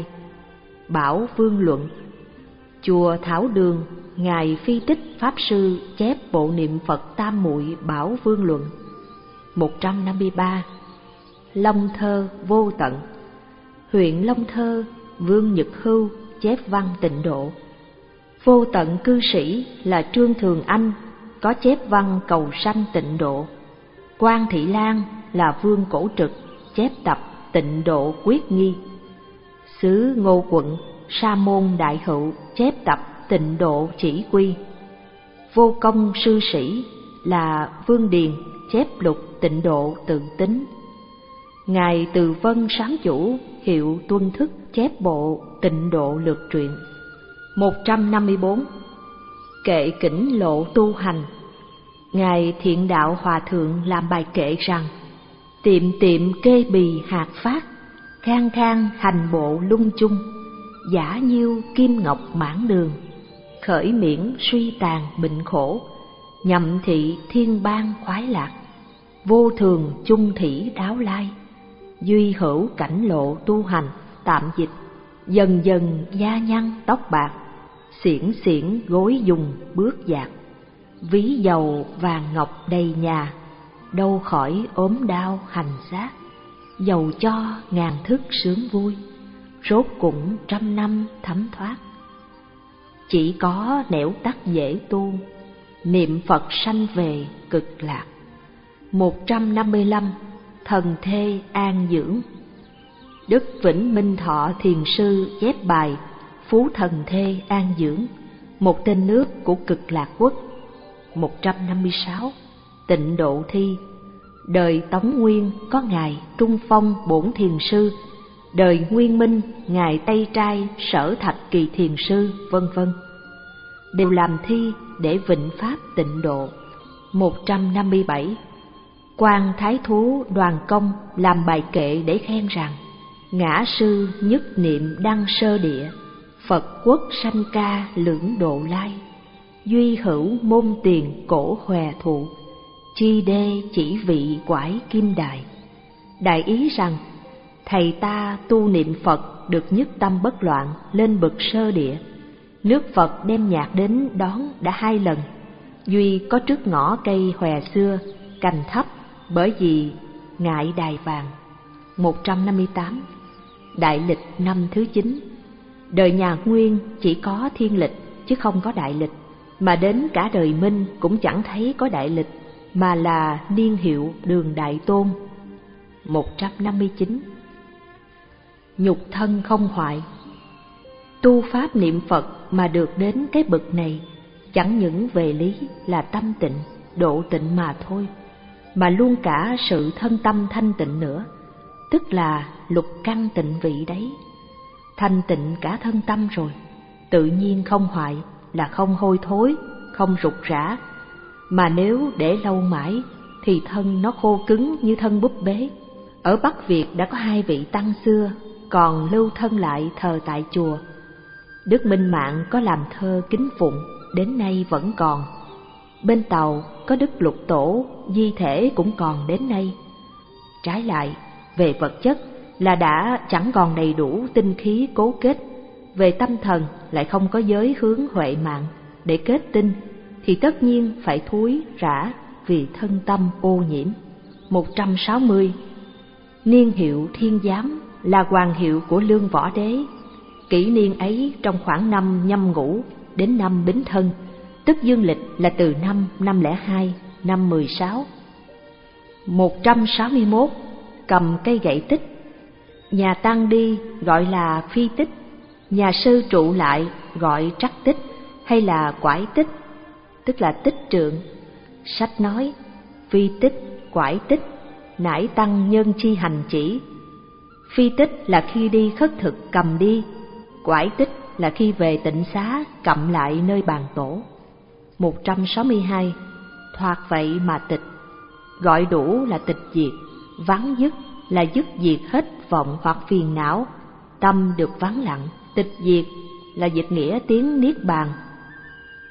Bảo Vương Luận. Chùa Thảo Đường, Ngài Phi Tích Pháp Sư chép bộ niệm Phật Tam Muội Bảo Vương Luận. một trăm năm mươi ba. Long Thơ Vô Tận. Huyện Long Thơ, Vương Nhật Hưu chép văn Tịnh Độ. Vô Tận cư sĩ là Trương Thường Anh có chép văn Cầu Sanh Tịnh Độ. Quan Thị Lan là Vương Cổ Trực chép tập Tịnh Độ Quyết Nghi. Xứ Ngô Quận, Sa Môn Đại Hữu chép tập Tịnh Độ Chỉ Quy. Vô Công sư sĩ là Vương Điền chép lục Tịnh Độ Tự Tính. Ngài Từ Vân Sám Chủ hiệu Tuân Thức chép bộ Tịnh Độ Lược Truyện. một trăm năm mươi bốn. Kệ Kỉnh Lộ Tu Hành. Ngài Thiện Đạo Hòa Thượng làm bài kệ rằng: tiệm tiệm kê bì hạt phát, khang khang hành bộ lung chung, giả nhiêu kim ngọc mãn đường, khởi miễn suy tàn bệnh khổ, nhậm thị thiên bang khoái lạc, vô thường chung thủy đáo lai, duy hữu cảnh lộ tu hành. Tạm dịch: dần dần da nhăn tóc bạc, xiển xiển gối dùng bước dạt, ví dầu vàng ngọc đầy nhà, đâu khỏi ốm đau hành xác, dầu cho ngàn thức sướng vui, rốt cũng trăm năm thấm thoát. Chỉ có nẻo tắt dễ tu, niệm Phật sanh về cực lạc. một trăm năm mươi lăm. Thần thê an dưỡng. Đức Vĩnh Minh Thọ Thiền Sư chép bài Phú Thần Thê An Dưỡng, một tên nước của Cực Lạc Quốc. một trăm năm mươi sáu. Tịnh Độ Thi. Đời Tống Nguyên có Ngài Trung Phong Bổn Thiền Sư, đời Nguyên Minh Ngài Tây Trai Sở Thạch Kỳ Thiền Sư, vân vân, đều làm thi để vịnh pháp tịnh độ. một trăm năm mươi bảy. Quan Thái Thú Đoàn Công làm bài kệ để khen rằng: ngã sư nhất niệm đăng sơ địa, Phật quốc sanh ca lưỡng độ lai, duy hữu môn tiền cổ hòe thụ, chi đê chỉ vị quải kim đài. Đại ý rằng thầy ta tu niệm Phật được nhất tâm bất loạn lên bậc sơ địa, nước Phật đem nhạc đến đón đã hai lần, duy có trước ngõ cây hòe xưa, cành thấp, bởi vì ngại đài vàng. một trăm năm mươi tám. Đại lịch năm thứ chín. Đời nhà Nguyên chỉ có thiên lịch chứ không có đại lịch, mà đến cả đời Minh cũng chẳng thấy có đại lịch, mà là niên hiệu Đường Đại Tôn. một trăm năm mươi chín. Nhục thân không hoại. Tu pháp niệm Phật mà được đến cái bậc này, chẳng những về lý là tâm tịnh, độ tịnh mà thôi, mà luôn cả sự thân tâm thanh tịnh nữa, tức là lục căn tịnh vị đấy. Thanh tịnh cả thân tâm rồi, tự nhiên không hoại, là không hôi thối, không rục rã, mà nếu để lâu mãi thì thân nó khô cứng như thân búp bê. Ở Bắc Việt đã có hai vị tăng xưa còn lưu thân lại thờ tại chùa. Đức Minh Mạng có làm thơ kính phụng, đến nay vẫn còn. Bên Tàu có Đức Lục Tổ, di thể cũng còn đến nay. Trái lại, về vật chất là đã chẳng còn đầy đủ tinh khí cố kết, về tâm thần lại không có giới hướng huệ mạng để kết tinh, thì tất nhiên phải thúi rã vì thân tâm ô nhiễm. một trăm sáu mươi. Niên hiệu Thiên Giám là hoàng hiệu của Lương Võ Đế. Kỷ niên ấy trong khoảng năm Nhâm Ngũ đến năm Bính Thân, tức dương lịch là từ năm năm lẻ hai, năm mười sáu. một trăm sáu mươi mốt. Cầm cây gậy tích. Nhà tăng đi gọi là phi tích, nhà sư trụ lại gọi trắc tích hay là quải tích, tức là tích trượng. Sách nói phi tích, quải tích nải tăng nhân chi hành chỉ. Phi tích là khi đi khất thực cầm đi, quải tích là khi về tịnh xá cầm lại nơi bàn tổ. một trăm sáu mươi hai. Thoạt vậy mà tịch. Gọi đủ là tịch diệt, vắng dứt là dứt diệt hết vọng hoặc phiền não, tâm được vắng lặng. Tịch diệt là dịch nghĩa tiếng niết bàn.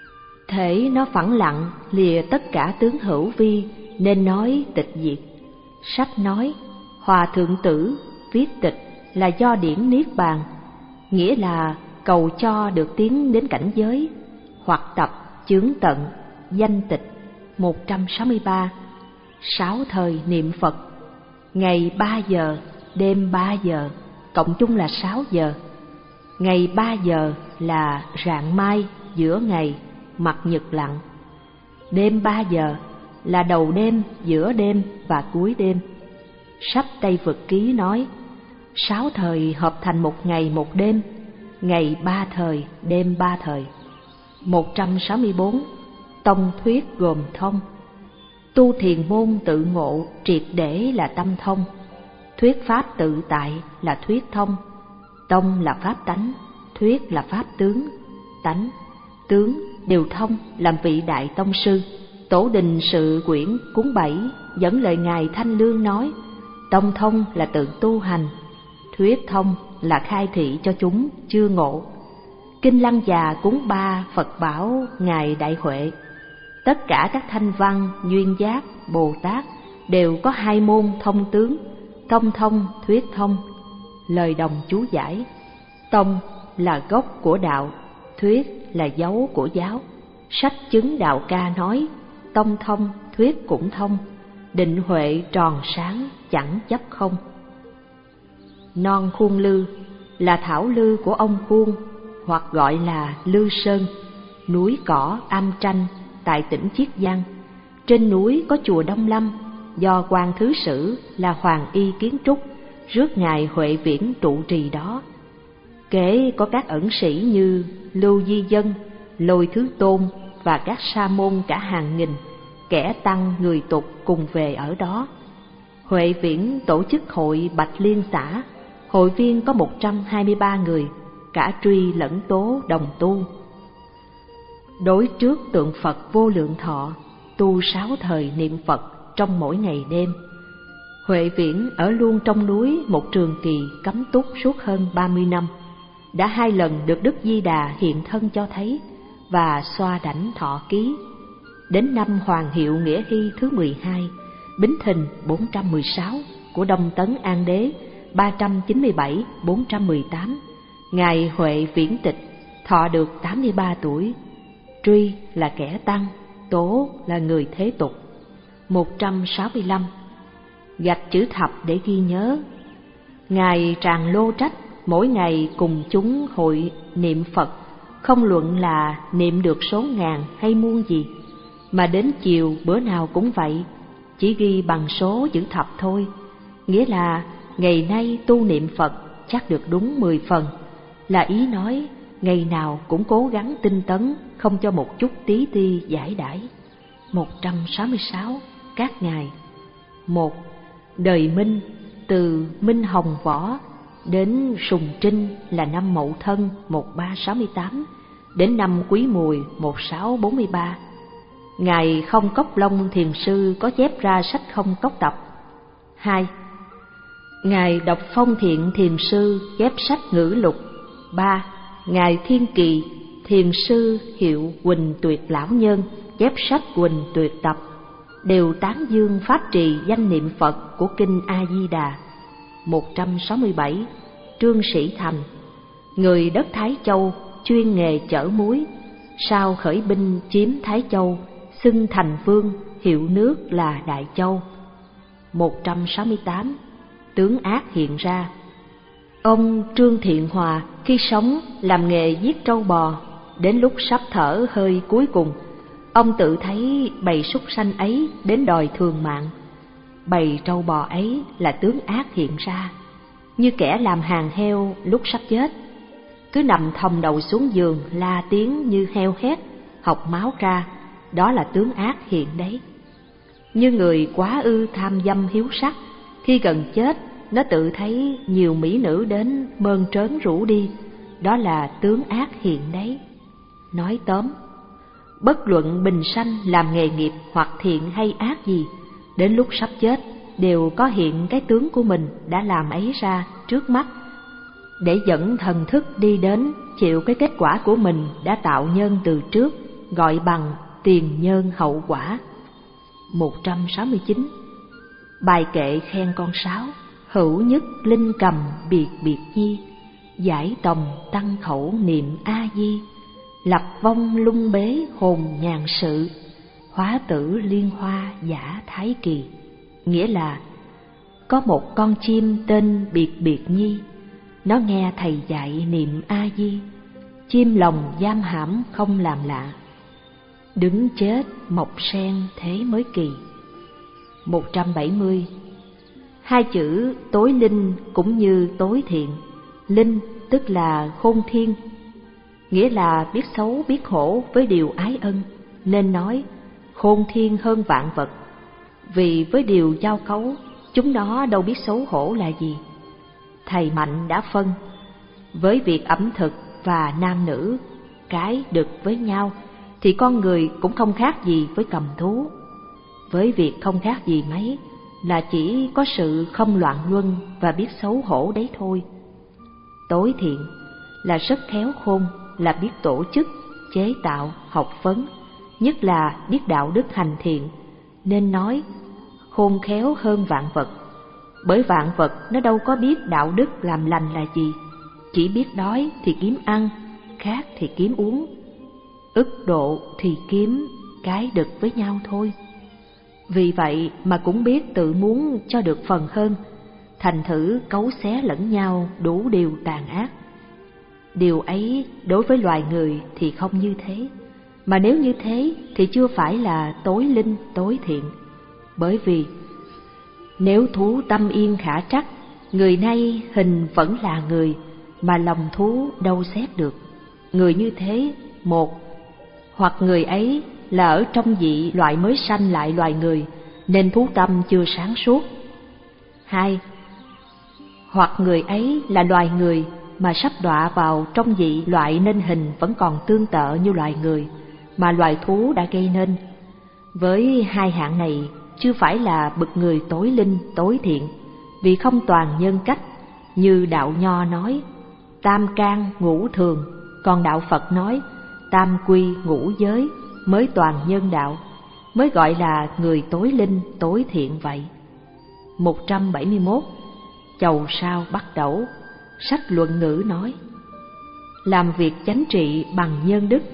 Thể nó phẳng lặng lìa tất cả tướng hữu vi, nên nói tịch diệt. Sách nói Hòa Thượng Tử viết tịch là do điển Niết Bàn, nghĩa là cầu cho được tiến đến cảnh giới hoặc tập chướng tận danh tịch. Một trăm sáu mươi ba. Sáu thời niệm Phật, ngày ba giờ, đêm ba giờ, cộng chung là sáu giờ. Ngày ba giờ là rạng mai giữa ngày, mặt nhật lặn. Đêm ba giờ là đầu đêm, giữa đêm và cuối đêm. Sách Tây Vực Ký nói sáu thời hợp thành một ngày một đêm, ngày ba thời, đêm ba thời. Một trăm sáu mươi bốn. Tông thuyết gồm thông. Tu thiền môn tự ngộ triệt để là tâm thông. Thuyết pháp tự tại là thuyết thông. Tông là pháp tánh, thuyết là pháp tướng. Tánh, tướng đều thông làm vị đại tông sư. Tổ Đình Sự quyển cuốn bảy dẫn lời ngài Thanh Lương nói: tông thông là tự tu hành, thuyết thông là khai thị cho chúng chưa ngộ. Kinh Lăng Già cuốn ba Phật bảo ngài Đại Huệ. Tất cả các thanh văn, duyên giác, Bồ Tát đều có hai môn thông tướng: tông thông, thuyết thông. Lời đồng chú giải: tông là gốc của đạo, thuyết là dấu của giáo. Sách Chứng Đạo Ca nói tông thông, thuyết cũng thông, định huệ tròn sáng, chẳng chấp không. Non Khuôn Lư là thảo lư của ông Khuôn, hoặc gọi là Lư Sơn, núi cỏ am tranh tại tỉnh Chiết Giang. Trên núi có chùa Đông Lâm, do quan thứ sử là Hoàng Y kiến trúc, rước ngài Huệ Viễn trụ trì đó. Kể có các ẩn sĩ như Lưu Di Dân, Lôi Thứ Tôn và các sa môn cả hàng nghìn, kẻ tăng người tục cùng về ở đó. Huệ Viễn tổ chức hội Bạch Liên xã, hội viên có một trăm hai mươi ba người, cả Truy lẫn Tố đồng tu. Đối trước tượng Phật Vô Lượng Thọ, tu sáu thời niệm Phật trong mỗi ngày đêm. Huệ Viễn ở luôn trong núi một trường kỳ cấm túc suốt hơn ba mươi năm, đã hai lần được Đức Di Đà hiện thân cho thấy và xoa đảnh thọ ký. Đến năm Hoàng Hiệu Nghĩa Hy thứ mười hai, Bính Thìn bốn trăm mười sáu của Đông Tấn An Đế ba trăm chín mươi bảy bốn trăm mười tám, ngài Huệ Viễn tịch, thọ được tám mươi ba tuổi. Truy là kẻ tăng, Tố là người thế tục. Một trăm sáu mươi lăm. Gạch chữ thập để ghi nhớ. Ngài Tràng Lô Trách mỗi ngày cùng chúng hội niệm Phật, không luận là niệm được số ngàn hay muôn gì, mà đến chiều bữa nào cũng vậy, chỉ ghi bằng số chữ thập thôi. Nghĩa là ngày nay tu niệm Phật chắc được đúng mười phần, là ý nói ngày nào cũng cố gắng tinh tấn, không cho một chút tí ti giải đãi. Một trăm sáu mươi sáu. Các ngài. Một. Đời Minh, từ Minh Hồng Võ đến Sùng Trinh là năm Mậu Thân một ba sáu tám, đến năm Quý Mùi một sáu bốn ba. Ngài Không Cốc Long Thiền Sư có chép ra sách Không Cốc Tập. Hai. Ngài Độc Phong Thiện Thiền Sư chép sách Ngữ Lục. Ba. Ngài Thiên Kỳ Thiền Sư hiệu Huỳnh Tuyệt Lão Nhân chép sách Huỳnh Tuyệt Tập, đều tán dương pháp trì danh niệm Phật của kinh A Di Đà. Một trăm sáu mươi bảy. Trương Sĩ Thành, người đất Thái Châu, chuyên nghề chở muối, sau khởi binh chiếm Thái Châu, xưng thành vương, hiệu nước là Đại Châu. Một trăm sáu mươi tám. Tướng ác hiện ra. Ông Trương Thiện Hòa khi sống làm nghề giết trâu bò, đến lúc sắp thở hơi cuối cùng, ông tự thấy bầy súc sanh ấy đến đòi thường mạng. Bầy trâu bò ấy là tướng ác hiện ra, như kẻ làm hàng heo lúc sắp chết, cứ nằm thòng đầu xuống giường la tiếng như heo hét, học máu ra, đó là tướng ác hiện đấy. Như người quá ư tham dâm hiếu sắc, khi gần chết nó tự thấy nhiều mỹ nữ đến mơn trớn rủ đi, đó là tướng ác hiện đấy. Nói tóm, bất luận bình sanh làm nghề nghiệp hoặc thiện hay ác gì, đến lúc sắp chết đều có hiện cái tướng của mình đã làm ấy ra trước mắt, để dẫn thần thức đi đến chịu cái kết quả của mình đã tạo nhân từ trước, gọi bằng tiền nhân hậu quả. Một trăm sáu mươi chín. Bài kệ khen con sáo, hữu nhất linh cầm biệt biệt nhi, giải tòng tăng khẩu niệm A Di, lập vong lung bế hồn nhàn sự, hóa tử liên hoa giả thái kỳ. Nghĩa là có một con chim tên biệt biệt nhi, nó nghe thầy dạy niệm A Di, chim lòng giam hãm không làm lạ, đứng chết mọc sen thế mới kỳ. Một trăm bảy mươi. Hai chữ tối linh cũng như tối thiện. Linh tức là khôn thiên, nghĩa là biết xấu biết khổ với điều ái ân, nên nói khôn thiên hơn vạn vật. Vì với điều giao cấu, chúng nó đâu biết xấu hổ là gì. Thầy Mạnh đã phân, với việc ẩm thực và nam nữ, cái đực với nhau, thì con người cũng không khác gì với cầm thú. Với việc không khác gì mấy, là chỉ có sự không loạn luân và biết xấu hổ đấy thôi. Tối thiện là rất khéo khôn, là biết tổ chức, chế tạo, học vấn, nhất là biết đạo đức hành thiện, nên nói khôn khéo hơn vạn vật. Bởi vạn vật nó đâu có biết đạo đức làm lành là gì, chỉ biết đói thì kiếm ăn, khát thì kiếm uống, ức độ thì kiếm cái đực với nhau thôi. Vì vậy mà cũng biết tự muốn cho được phần hơn, thành thử cấu xé lẫn nhau đủ điều tàn ác. Điều ấy đối với loài người thì không như thế, mà nếu như thế thì chưa phải là tối linh tối thiện. Bởi vì nếu thú tâm yên khả trắc, người nay hình vẫn là người, mà lòng thú đâu xét được. Người như thế, một, hoặc người ấy là ở trong vị loại mới sanh lại loài người, nên thú tâm chưa sáng suốt. Hai, hoặc người ấy là loài người mà sắp đọa vào trong vị loại nên hình vẫn còn tương tự như loài người, mà loài thú đã gây nên. Với hai hạng này chưa phải là bậc người tối linh tối thiện, vì không toàn nhân cách, như đạo Nho nói tam can ngũ thường, còn đạo Phật nói tam quy ngũ giới mới toàn nhân đạo, mới gọi là người tối linh tối thiện vậy. Một trăm bảy mươi mốt. Chầu sao bắt đẩu. Sách Luận Ngữ nói, làm việc chánh trị bằng nhân đức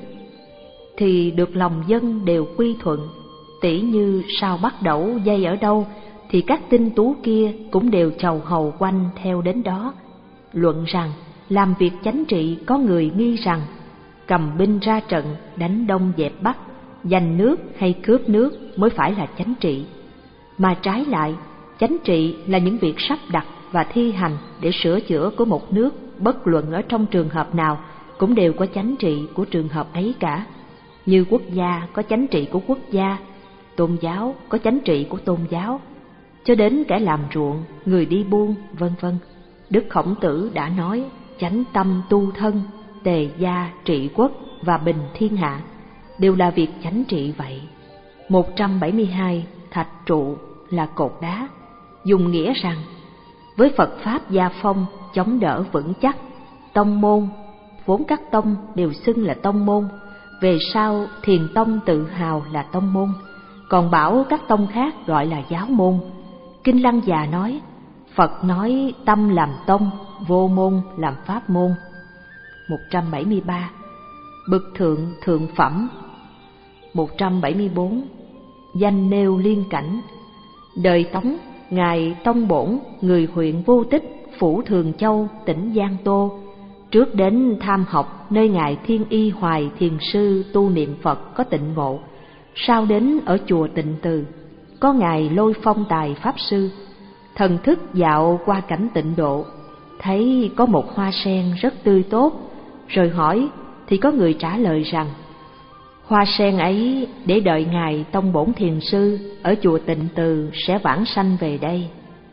thì được lòng dân đều quy thuận. Tỉ như sao bắt đẩu dây ở đâu thì các tinh tú kia cũng đều chầu hầu quanh theo đến đó. Luận rằng làm việc chánh trị có người nghi rằng cầm binh ra trận đánh đông dẹp bắc, giành nước hay cướp nước mới phải là chánh trị. Mà trái lại, chánh trị là những việc sắp đặt và thi hành để sửa chữa của một nước, bất luận ở trong trường hợp nào cũng đều có chánh trị của trường hợp ấy cả. Như quốc gia có chánh trị của quốc gia, tôn giáo có chánh trị của tôn giáo, cho đến kẻ làm ruộng, người đi buôn, vân vân. Đức Khổng Tử đã nói chánh tâm tu thân, tề gia trị quốc và bình thiên hạ đều là việc chánh trị vậy. Một trăm bảy mươi hai. Thạch trụ là cột đá, dùng nghĩa rằng với Phật Pháp gia phong chống đỡ vững chắc. Tông môn, vốn các tông đều xưng là tông môn, về sau Thiền Tông tự hào là tông môn, còn bảo các tông khác gọi là giáo môn. Kinh Lăng Già nói, Phật nói tâm làm tông, vô môn làm pháp môn. Một trăm bảy mươi ba. Bậc thượng thượng phẩm. Một trăm bảy mươi bốn. Danh nêu liên cảnh. Đời Tống, ngài Tông Bổn, người huyện Vô Tích, phủ Thường Châu, tỉnh Giang Tô, trước đến tham học nơi ngài Thiên Y Hoài Thiền Sư tu niệm Phật có tịnh ngộ. Sau đến ở chùa Tịnh Từ, có ngài Lôi Phong Tài Pháp Sư, thần thức dạo qua cảnh tịnh độ, thấy có một hoa sen rất tươi tốt, rồi hỏi thì có người trả lời rằng hoa sen ấy để đợi ngài Tông Bổn Thiền Sư ở chùa Tịnh Từ sẽ vãng sanh về đây.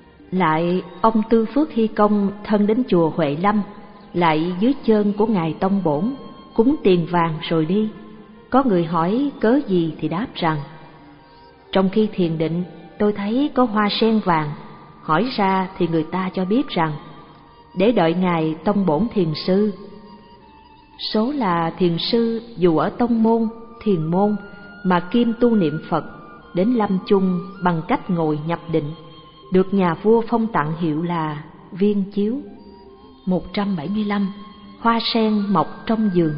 Lại ông Tư Phước Hy Công thân đến chùa Huệ Lâm, lại dưới chân của ngài Tông Bổn cúng tiền vàng rồi đi. Có người hỏi cớ gì thì đáp rằng trong khi thiền định tôi thấy có hoa sen vàng. Hỏi ra thì người ta cho biết rằng để đợi ngài Tông Bổn Thiền Sư. Số là thiền sư dù ở tông môn thiền môn mà kiêm tu niệm Phật, đến lâm chung bằng cách ngồi nhập định, được nhà vua phong tặng hiệu là Viên Chiếu. Một trăm bảy mươi lăm. Hoa sen mọc trong vườn.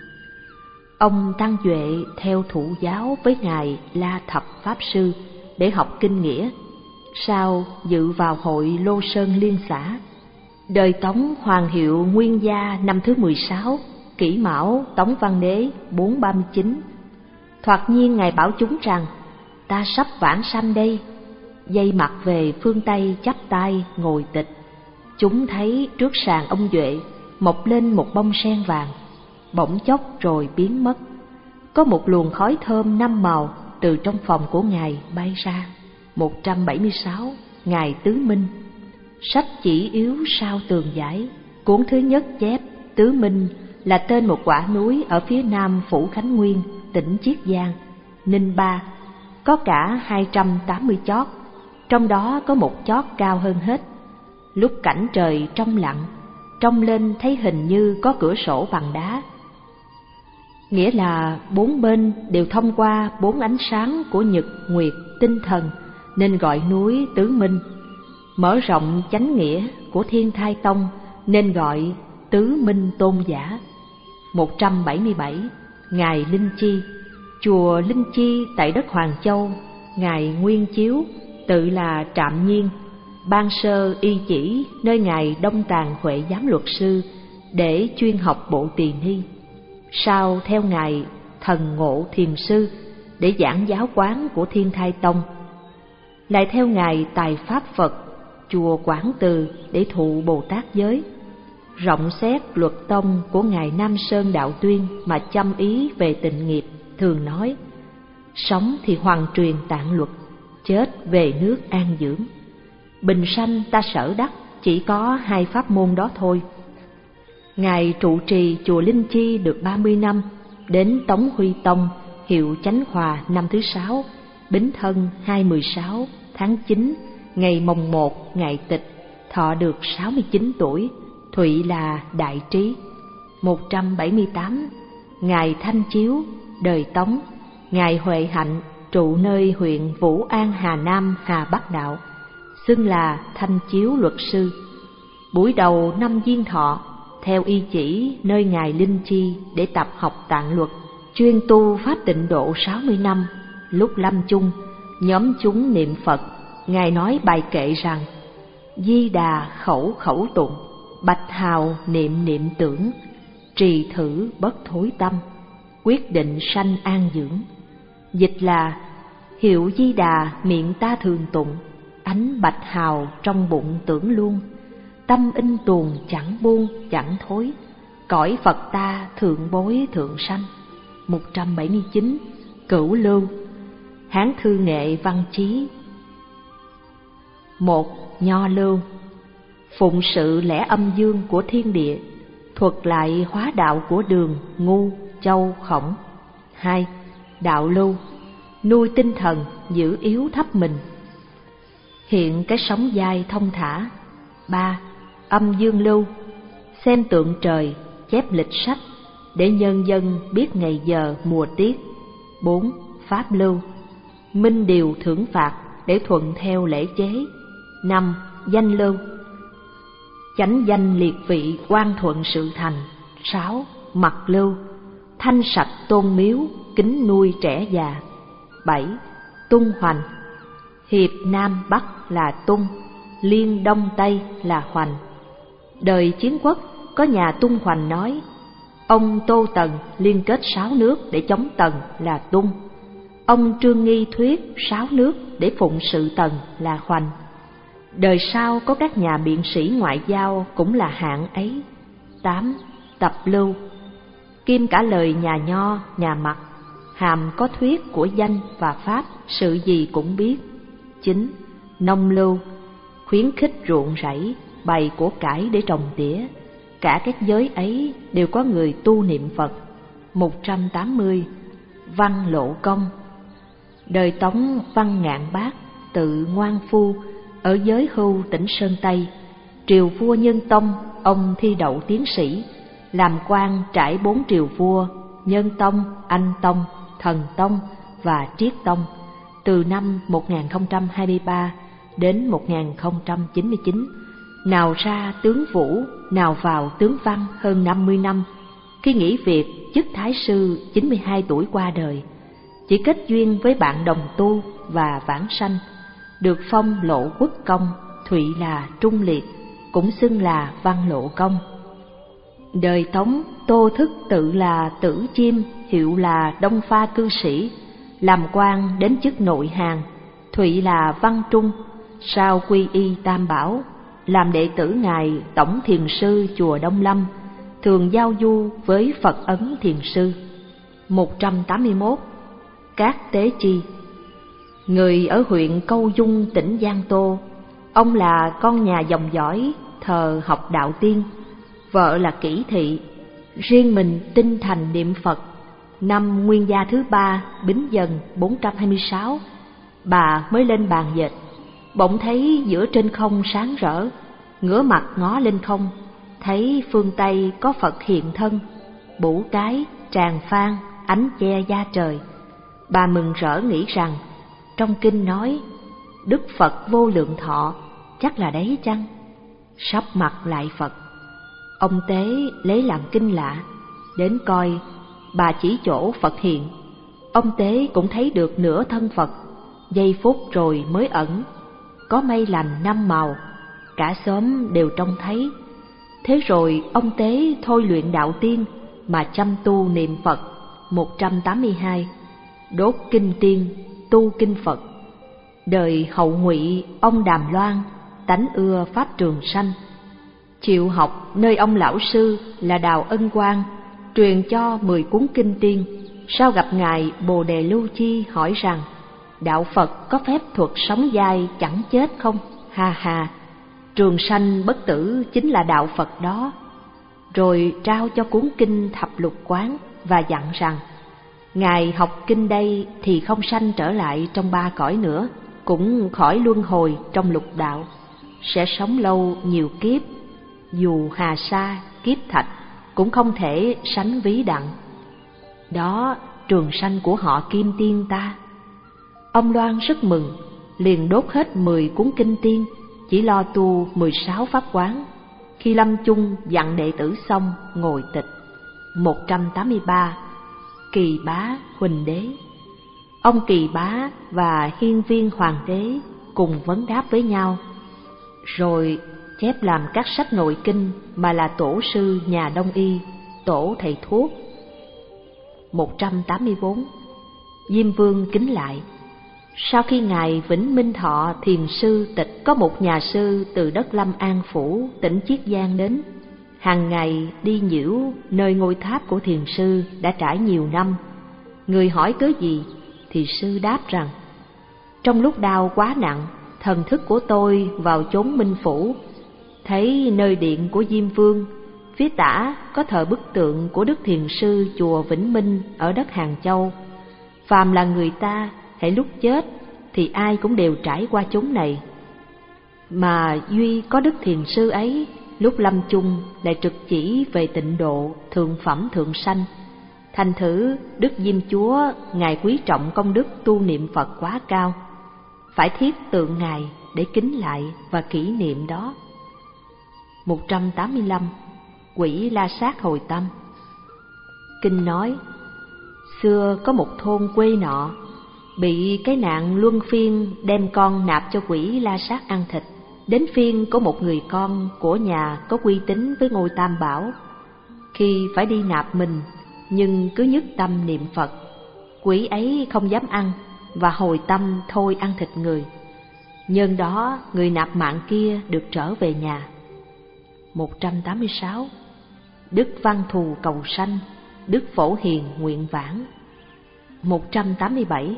Ông Tăng Duệ theo thụ giáo với ngài La Thập Pháp Sư để học kinh nghĩa, sau dự vào hội Lô Sơn Liên xã. Đời Tống hoàng hiệu Nguyên Gia năm thứ mười sáu, Kỷ Mão Tống Văn Đế bốn ba mươi chín. Thoạt nhiên ngài bảo chúng rằng: ta sắp vãng sanh đây. Dây mặt về phương Tây chắp tay ngồi tịch. Chúng thấy trước sàn ông Duệ mọc lên một bông sen vàng, bỗng chốc rồi biến mất. Có một luồng khói thơm năm màu từ trong phòng của ngài bay ra. Một trăm bảy mươi sáu. Ngài Tứ Minh. Sách chỉ yếu sao tường giải. Cuốn thứ nhất chép Tứ Minh là tên một quả núi ở phía nam phủ Khánh Nguyên, tỉnh Chiết Giang, Ninh Ba, có cả hai trăm tám mươi chót, trong đó có một chót cao hơn hết. Lúc cảnh trời trong lặng, trông lên thấy hình như có cửa sổ bằng đá, nghĩa là bốn bên đều thông qua bốn ánh sáng của nhật, nguyệt, tinh thần, nên gọi núi Tứ Minh. Mở rộng chánh nghĩa của Thiên Thai Tông nên gọi Tứ Minh Tôn Giả. Một trăm bảy mươi bảy. Ngài Linh Chi. Chùa Linh Chi tại đất Hoàng Châu, ngài Nguyên Chiếu tự là Trạm Nhiên, ban sơ y chỉ nơi ngài Đông Tàng Huệ Giám Luật Sư để chuyên học bộ tỳ ni. Sau theo ngài Thần Ngộ Thiền Sư để giảng giáo quán của Thiên Thai Tông. Lại theo ngài Tài Pháp Phật, chùa Quảng Từ để thụ Bồ Tát giới. Rộng xét luật tông của ngài Nam Sơn Đạo Tuyên mà chăm ý về tịnh nghiệp, thường nói: sống thì hoàng truyền tạng luật, chết về nước an dưỡng. Bình sanh ta sở đắc chỉ có hai pháp môn đó thôi. Ngài trụ trì chùa Linh Chi được ba mươi năm, đến Tống Huy Tông hiệu Chánh Hòa năm thứ sáu, Bính Thân hai mươi sáu tháng chín, ngày mồng một ngày tịch, thọ được sáu mươi chín tuổi, thụy là đại trí. Một trăm bảy mươi tám. Ngài Thanh Chiếu, đời Tống, ngài Huệ Hạnh trụ nơi huyện Vũ An Hà Nam Hà Bắc Đạo, xưng là Thanh Chiếu Luật Sư. Buổi đầu năm Diên Thọ theo y chỉ nơi ngài Linh Chi để tập học tạng luật, chuyên tu pháp tịnh độ sáu mươi năm. Lúc lâm chung, nhóm chúng niệm Phật, ngài nói bài kệ rằng: Di Đà khẩu khẩu tụng, bạch hào niệm niệm tưởng, trì thử bất thối tâm, quyết định sanh an dưỡng. Dịch là: hiệu Di Đà miệng ta thường tụng, ánh bạch hào trong bụng tưởng luôn, tâm in tuồng chẳng buông chẳng thối, cõi Phật ta thượng bối thượng sanh. Một trăm bảy mươi chín. Cửu Lưu. Hán thư nghệ văn chí. Một. Nho Lưu. Phụng sự lẽ âm dương của thiên địa, thuật lại hóa đạo của Đường, Ngu, Châu, Khổng. Hai. Đạo Lưu. Nuôi tinh thần, giữ yếu thấp mình, hiện cái sống dai thông thả. Ba. Âm dương Lưu. Xem tượng trời, chép lịch sách để nhân dân biết ngày giờ mùa tiết. Bốn. Pháp Lưu. Minh điều thưởng phạt để thuận theo lễ chế. Năm. Danh Lưu. Chánh danh liệt vị quan thuận sự thành. Sáu. Mặt Lưu. Thanh sạch tôn miếu, kính nuôi trẻ già. Bảy. Tung hoành. Hiệp Nam Bắc là tung, liên Đông Tây là hoành. Đời Chiến Quốc có nhà tung hoành nói: ông Tô Tần liên kết sáu nước để chống Tần là tung, ông Trương Nghi thuyết sáu nước để phụng sự Tần là hoành. Đời sau có các nhà biện sĩ ngoại giao cũng là hạng ấy. Tám. Tập Lưu. Kim cả lời nhà Nho, nhà Mặc, hàm có thuyết của danh và pháp, sự gì cũng biết. Chín. Nông Lưu. Khuyến khích ruộng rẫy, bày của cải để trồng tỉa. Cả các giới ấy đều có người tu niệm Phật. Một trăm tám mươi. Văn Lộ Công. Đời Tống Văn Ngạn Bác, tự Ngoan Phu, ở giới Hưu tỉnh Sơn Tây. Triều vua Nhân Tông, ông thi đậu tiến sĩ, làm quan trải bốn triều vua Nhân Tông, Anh Tông, Thần Tông và Triết Tông từ năm một nghìn không trăm hai mươi ba đến một nghìn không trăm chín mươi chín, nào ra tướng Vũ, nào vào tướng Văn hơn năm mươi năm. Khi nghỉ việc, chức Thái sư chín mươi hai tuổi qua đời, chỉ kết duyên với bạn đồng tu và vãng sanh, được phong Lộ Quốc Công, Thụy là Trung Liệt, cũng xưng là Văn Lộ Công. Đời Tống, Tô Thức tự là Tử Chiêm, hiệu là Đông Pha cư sĩ, làm quan đến chức nội hàn. Thụy là Văn Trung, sau quy y Tam Bảo, làm đệ tử ngài Tổng Thiền sư chùa Đông Lâm, thường giao du với Phật Ấn Thiền sư. một trăm tám mươi mốt. Cát Tế Chi, người ở huyện Câu Dung, tỉnh Giang Tô. Ông là con nhà dòng dõi thờ học đạo tiên, vợ là Kỷ Thị, riêng mình tinh thành niệm Phật. Năm Nguyên Gia thứ ba Bính Dần bốn trăm hai mươi sáu, bà mới lên bàn dệt, bỗng thấy giữa trên không sáng rỡ, ngửa mặt ngó lên không, thấy phương Tây có Phật hiện thân, bủ cái, tràng phan, ánh che da trời. Bà mừng rỡ nghĩ rằng trong kinh nói Đức Phật vô lượng thọ, chắc là đấy chăng? Sắp mặt lại Phật. Ông Tế lấy làm kinh lạ, đến coi, bà chỉ chỗ Phật hiện. Ông Tế cũng thấy được nửa thân Phật, giây phút rồi mới ẩn. Có mây lành năm màu, cả xóm đều trông thấy. Thế rồi ông Tế thôi luyện đạo tiên mà chăm tu niệm Phật. một trăm tám mươi hai. Đốt kinh tiên, tu kinh Phật. Đời hậu Ngụy, ông Đàm Loan tánh ưa pháp trường sanh, chịu học nơi ông lão sư là Đào Ân Quang, truyền cho mười cuốn kinh tiên. Sau gặp ngài Bồ Đề Lưu Chi hỏi rằng đạo Phật có phép thuật sống dai chẳng chết không? Ha ha, trường sanh bất tử chính là đạo Phật đó. Rồi trao cho cuốn kinh Thập Lục Quán và dặn rằng ngài học kinh đây thì không sanh trở lại trong ba cõi nữa, cũng khỏi luân hồi trong lục đạo, sẽ sống lâu nhiều kiếp, dù hà sa kiếp thạch cũng không thể sánh ví đặng. Đó trường sanh của họ Kim Tiên ta. Ông Loan rất mừng, liền đốt hết mười cuốn kinh tiên, chỉ lo tu mười sáu pháp quán. Khi lâm chung dặn đệ tử xong ngồi tịch. một trăm tám mươi ba. Kỳ Bá Huỳnh Đế. Ông Kỳ Bá và Hiên Viên Hoàng đế cùng vấn đáp với nhau, rồi chép làm các sách nội kinh mà là tổ sư nhà Đông y, tổ thầy thuốc. một trăm tám mươi bốn. Diêm Vương kính lại. Sau khi ngài Vĩnh Minh Thọ Thiền sư tịch, có một nhà sư từ đất Lâm An Phủ, tỉnh Chiết Giang đến, hàng ngày đi nhiễu nơi ngôi tháp của thiền sư đã trải nhiều năm. Người hỏi cớ gì thì sư đáp rằng trong lúc đau quá nặng, thần thức của tôi vào chốn Minh Phủ, thấy nơi điện của Diêm Vương, phía tả có thờ bức tượng của Đức Thiền sư chùa Vĩnh Minh ở đất Hàng Châu. Phàm là người ta, hễ lúc chết thì ai cũng đều trải qua chốn này, mà duy có Đức Thiền sư ấy lúc lâm chung lại trực chỉ về tịnh độ thượng phẩm thượng sanh. Thành thử Đức Diêm Chúa ngài quý trọng công đức tu niệm Phật quá cao, phải thiết tượng ngài để kính lại và kỷ niệm đó. một trăm tám mươi lăm. Quỷ La Sát hồi tâm. Kinh nói, xưa có một thôn quê nọ, bị cái nạn luân phiên đem con nạp cho quỷ La Sát ăn thịt. Đến phiên có một người con của nhà có uy tín với ngôi Tam Bảo, khi phải đi nạp mình nhưng cứ nhất tâm niệm Phật, quỷ ấy không dám ăn và hồi tâm thôi ăn thịt người. Nhân đó người nạp mạng kia được trở về nhà. một trăm tám mươi sáu. Đức Văn Thù cầu sanh, Đức Phổ Hiền nguyện vãng. một trăm tám mươi bảy.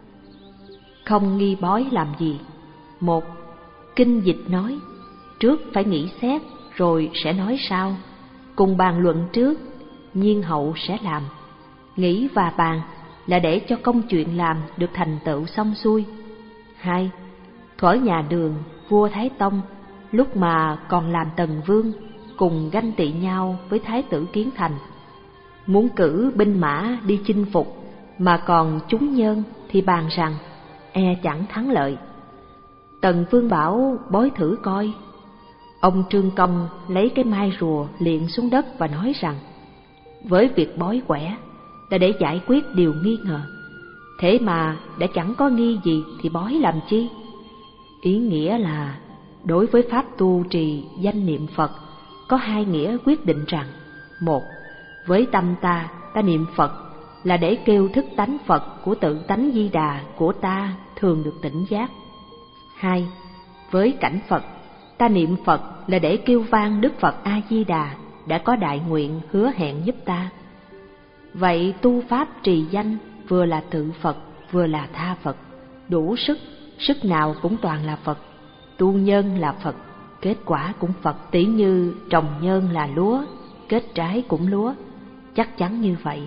Không nghi bói làm gì. Một. Kinh dịch nói, trước phải nghĩ xét rồi sẽ nói sau, cùng bàn luận trước, nhiên hậu sẽ làm. Nghĩ và bàn là để cho công chuyện làm được thành tựu xong xuôi. Hai. Thuở nhà Đường, vua Thái Tông, lúc mà còn làm Tần Vương, cùng ganh tị nhau với Thái tử Kiến Thành, muốn cử binh mã đi chinh phục, mà còn chúng nhân thì bàn rằng e chẳng thắng lợi. Tần Vương bảo bói thử coi. Ông Trương Công lấy cái mai rùa liệng xuống đất và nói rằng với việc bói quẻ là để giải quyết điều nghi ngờ, thế mà đã chẳng có nghi gì thì bói làm chi? Ý nghĩa là đối với pháp tu trì danh niệm Phật có hai nghĩa quyết định rằng: một, với tâm ta, ta niệm Phật là để kêu thức tánh Phật của tự tánh Di Đà của ta thường được tỉnh giác. Hai, với cảnh Phật, ta niệm Phật là để kêu vang Đức Phật A Di Đà đã có đại nguyện hứa hẹn giúp ta. Vậy tu pháp trì danh vừa là tự Phật vừa là tha Phật, đủ sức, sức nào cũng toàn là Phật. Tu nhân là Phật, kết quả cũng Phật. Tỷ như trồng nhân là lúa, kết trái cũng lúa, chắc chắn như vậy.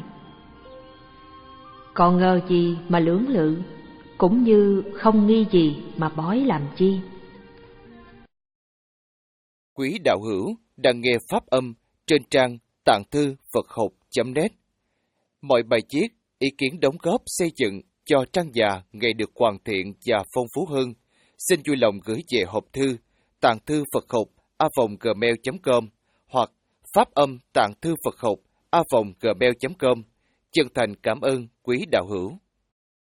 Còn ngờ gì mà lưỡng lự, cũng như không nghi gì mà bói làm chi. Quý đạo hữu đang nghe pháp âm trên trang tạng thư Phật học chấm net. Mọi bài viết, ý kiến đóng góp xây dựng cho trang già ngày được hoàn thiện và phong phú hơn, xin vui lòng gửi về hộp thư tạng thư Phật học a vòng gmail chấm com hoặc pháp âm tạng thư Phật học a vòng gmail chấm com. Chân thành cảm ơn quý đạo hữu.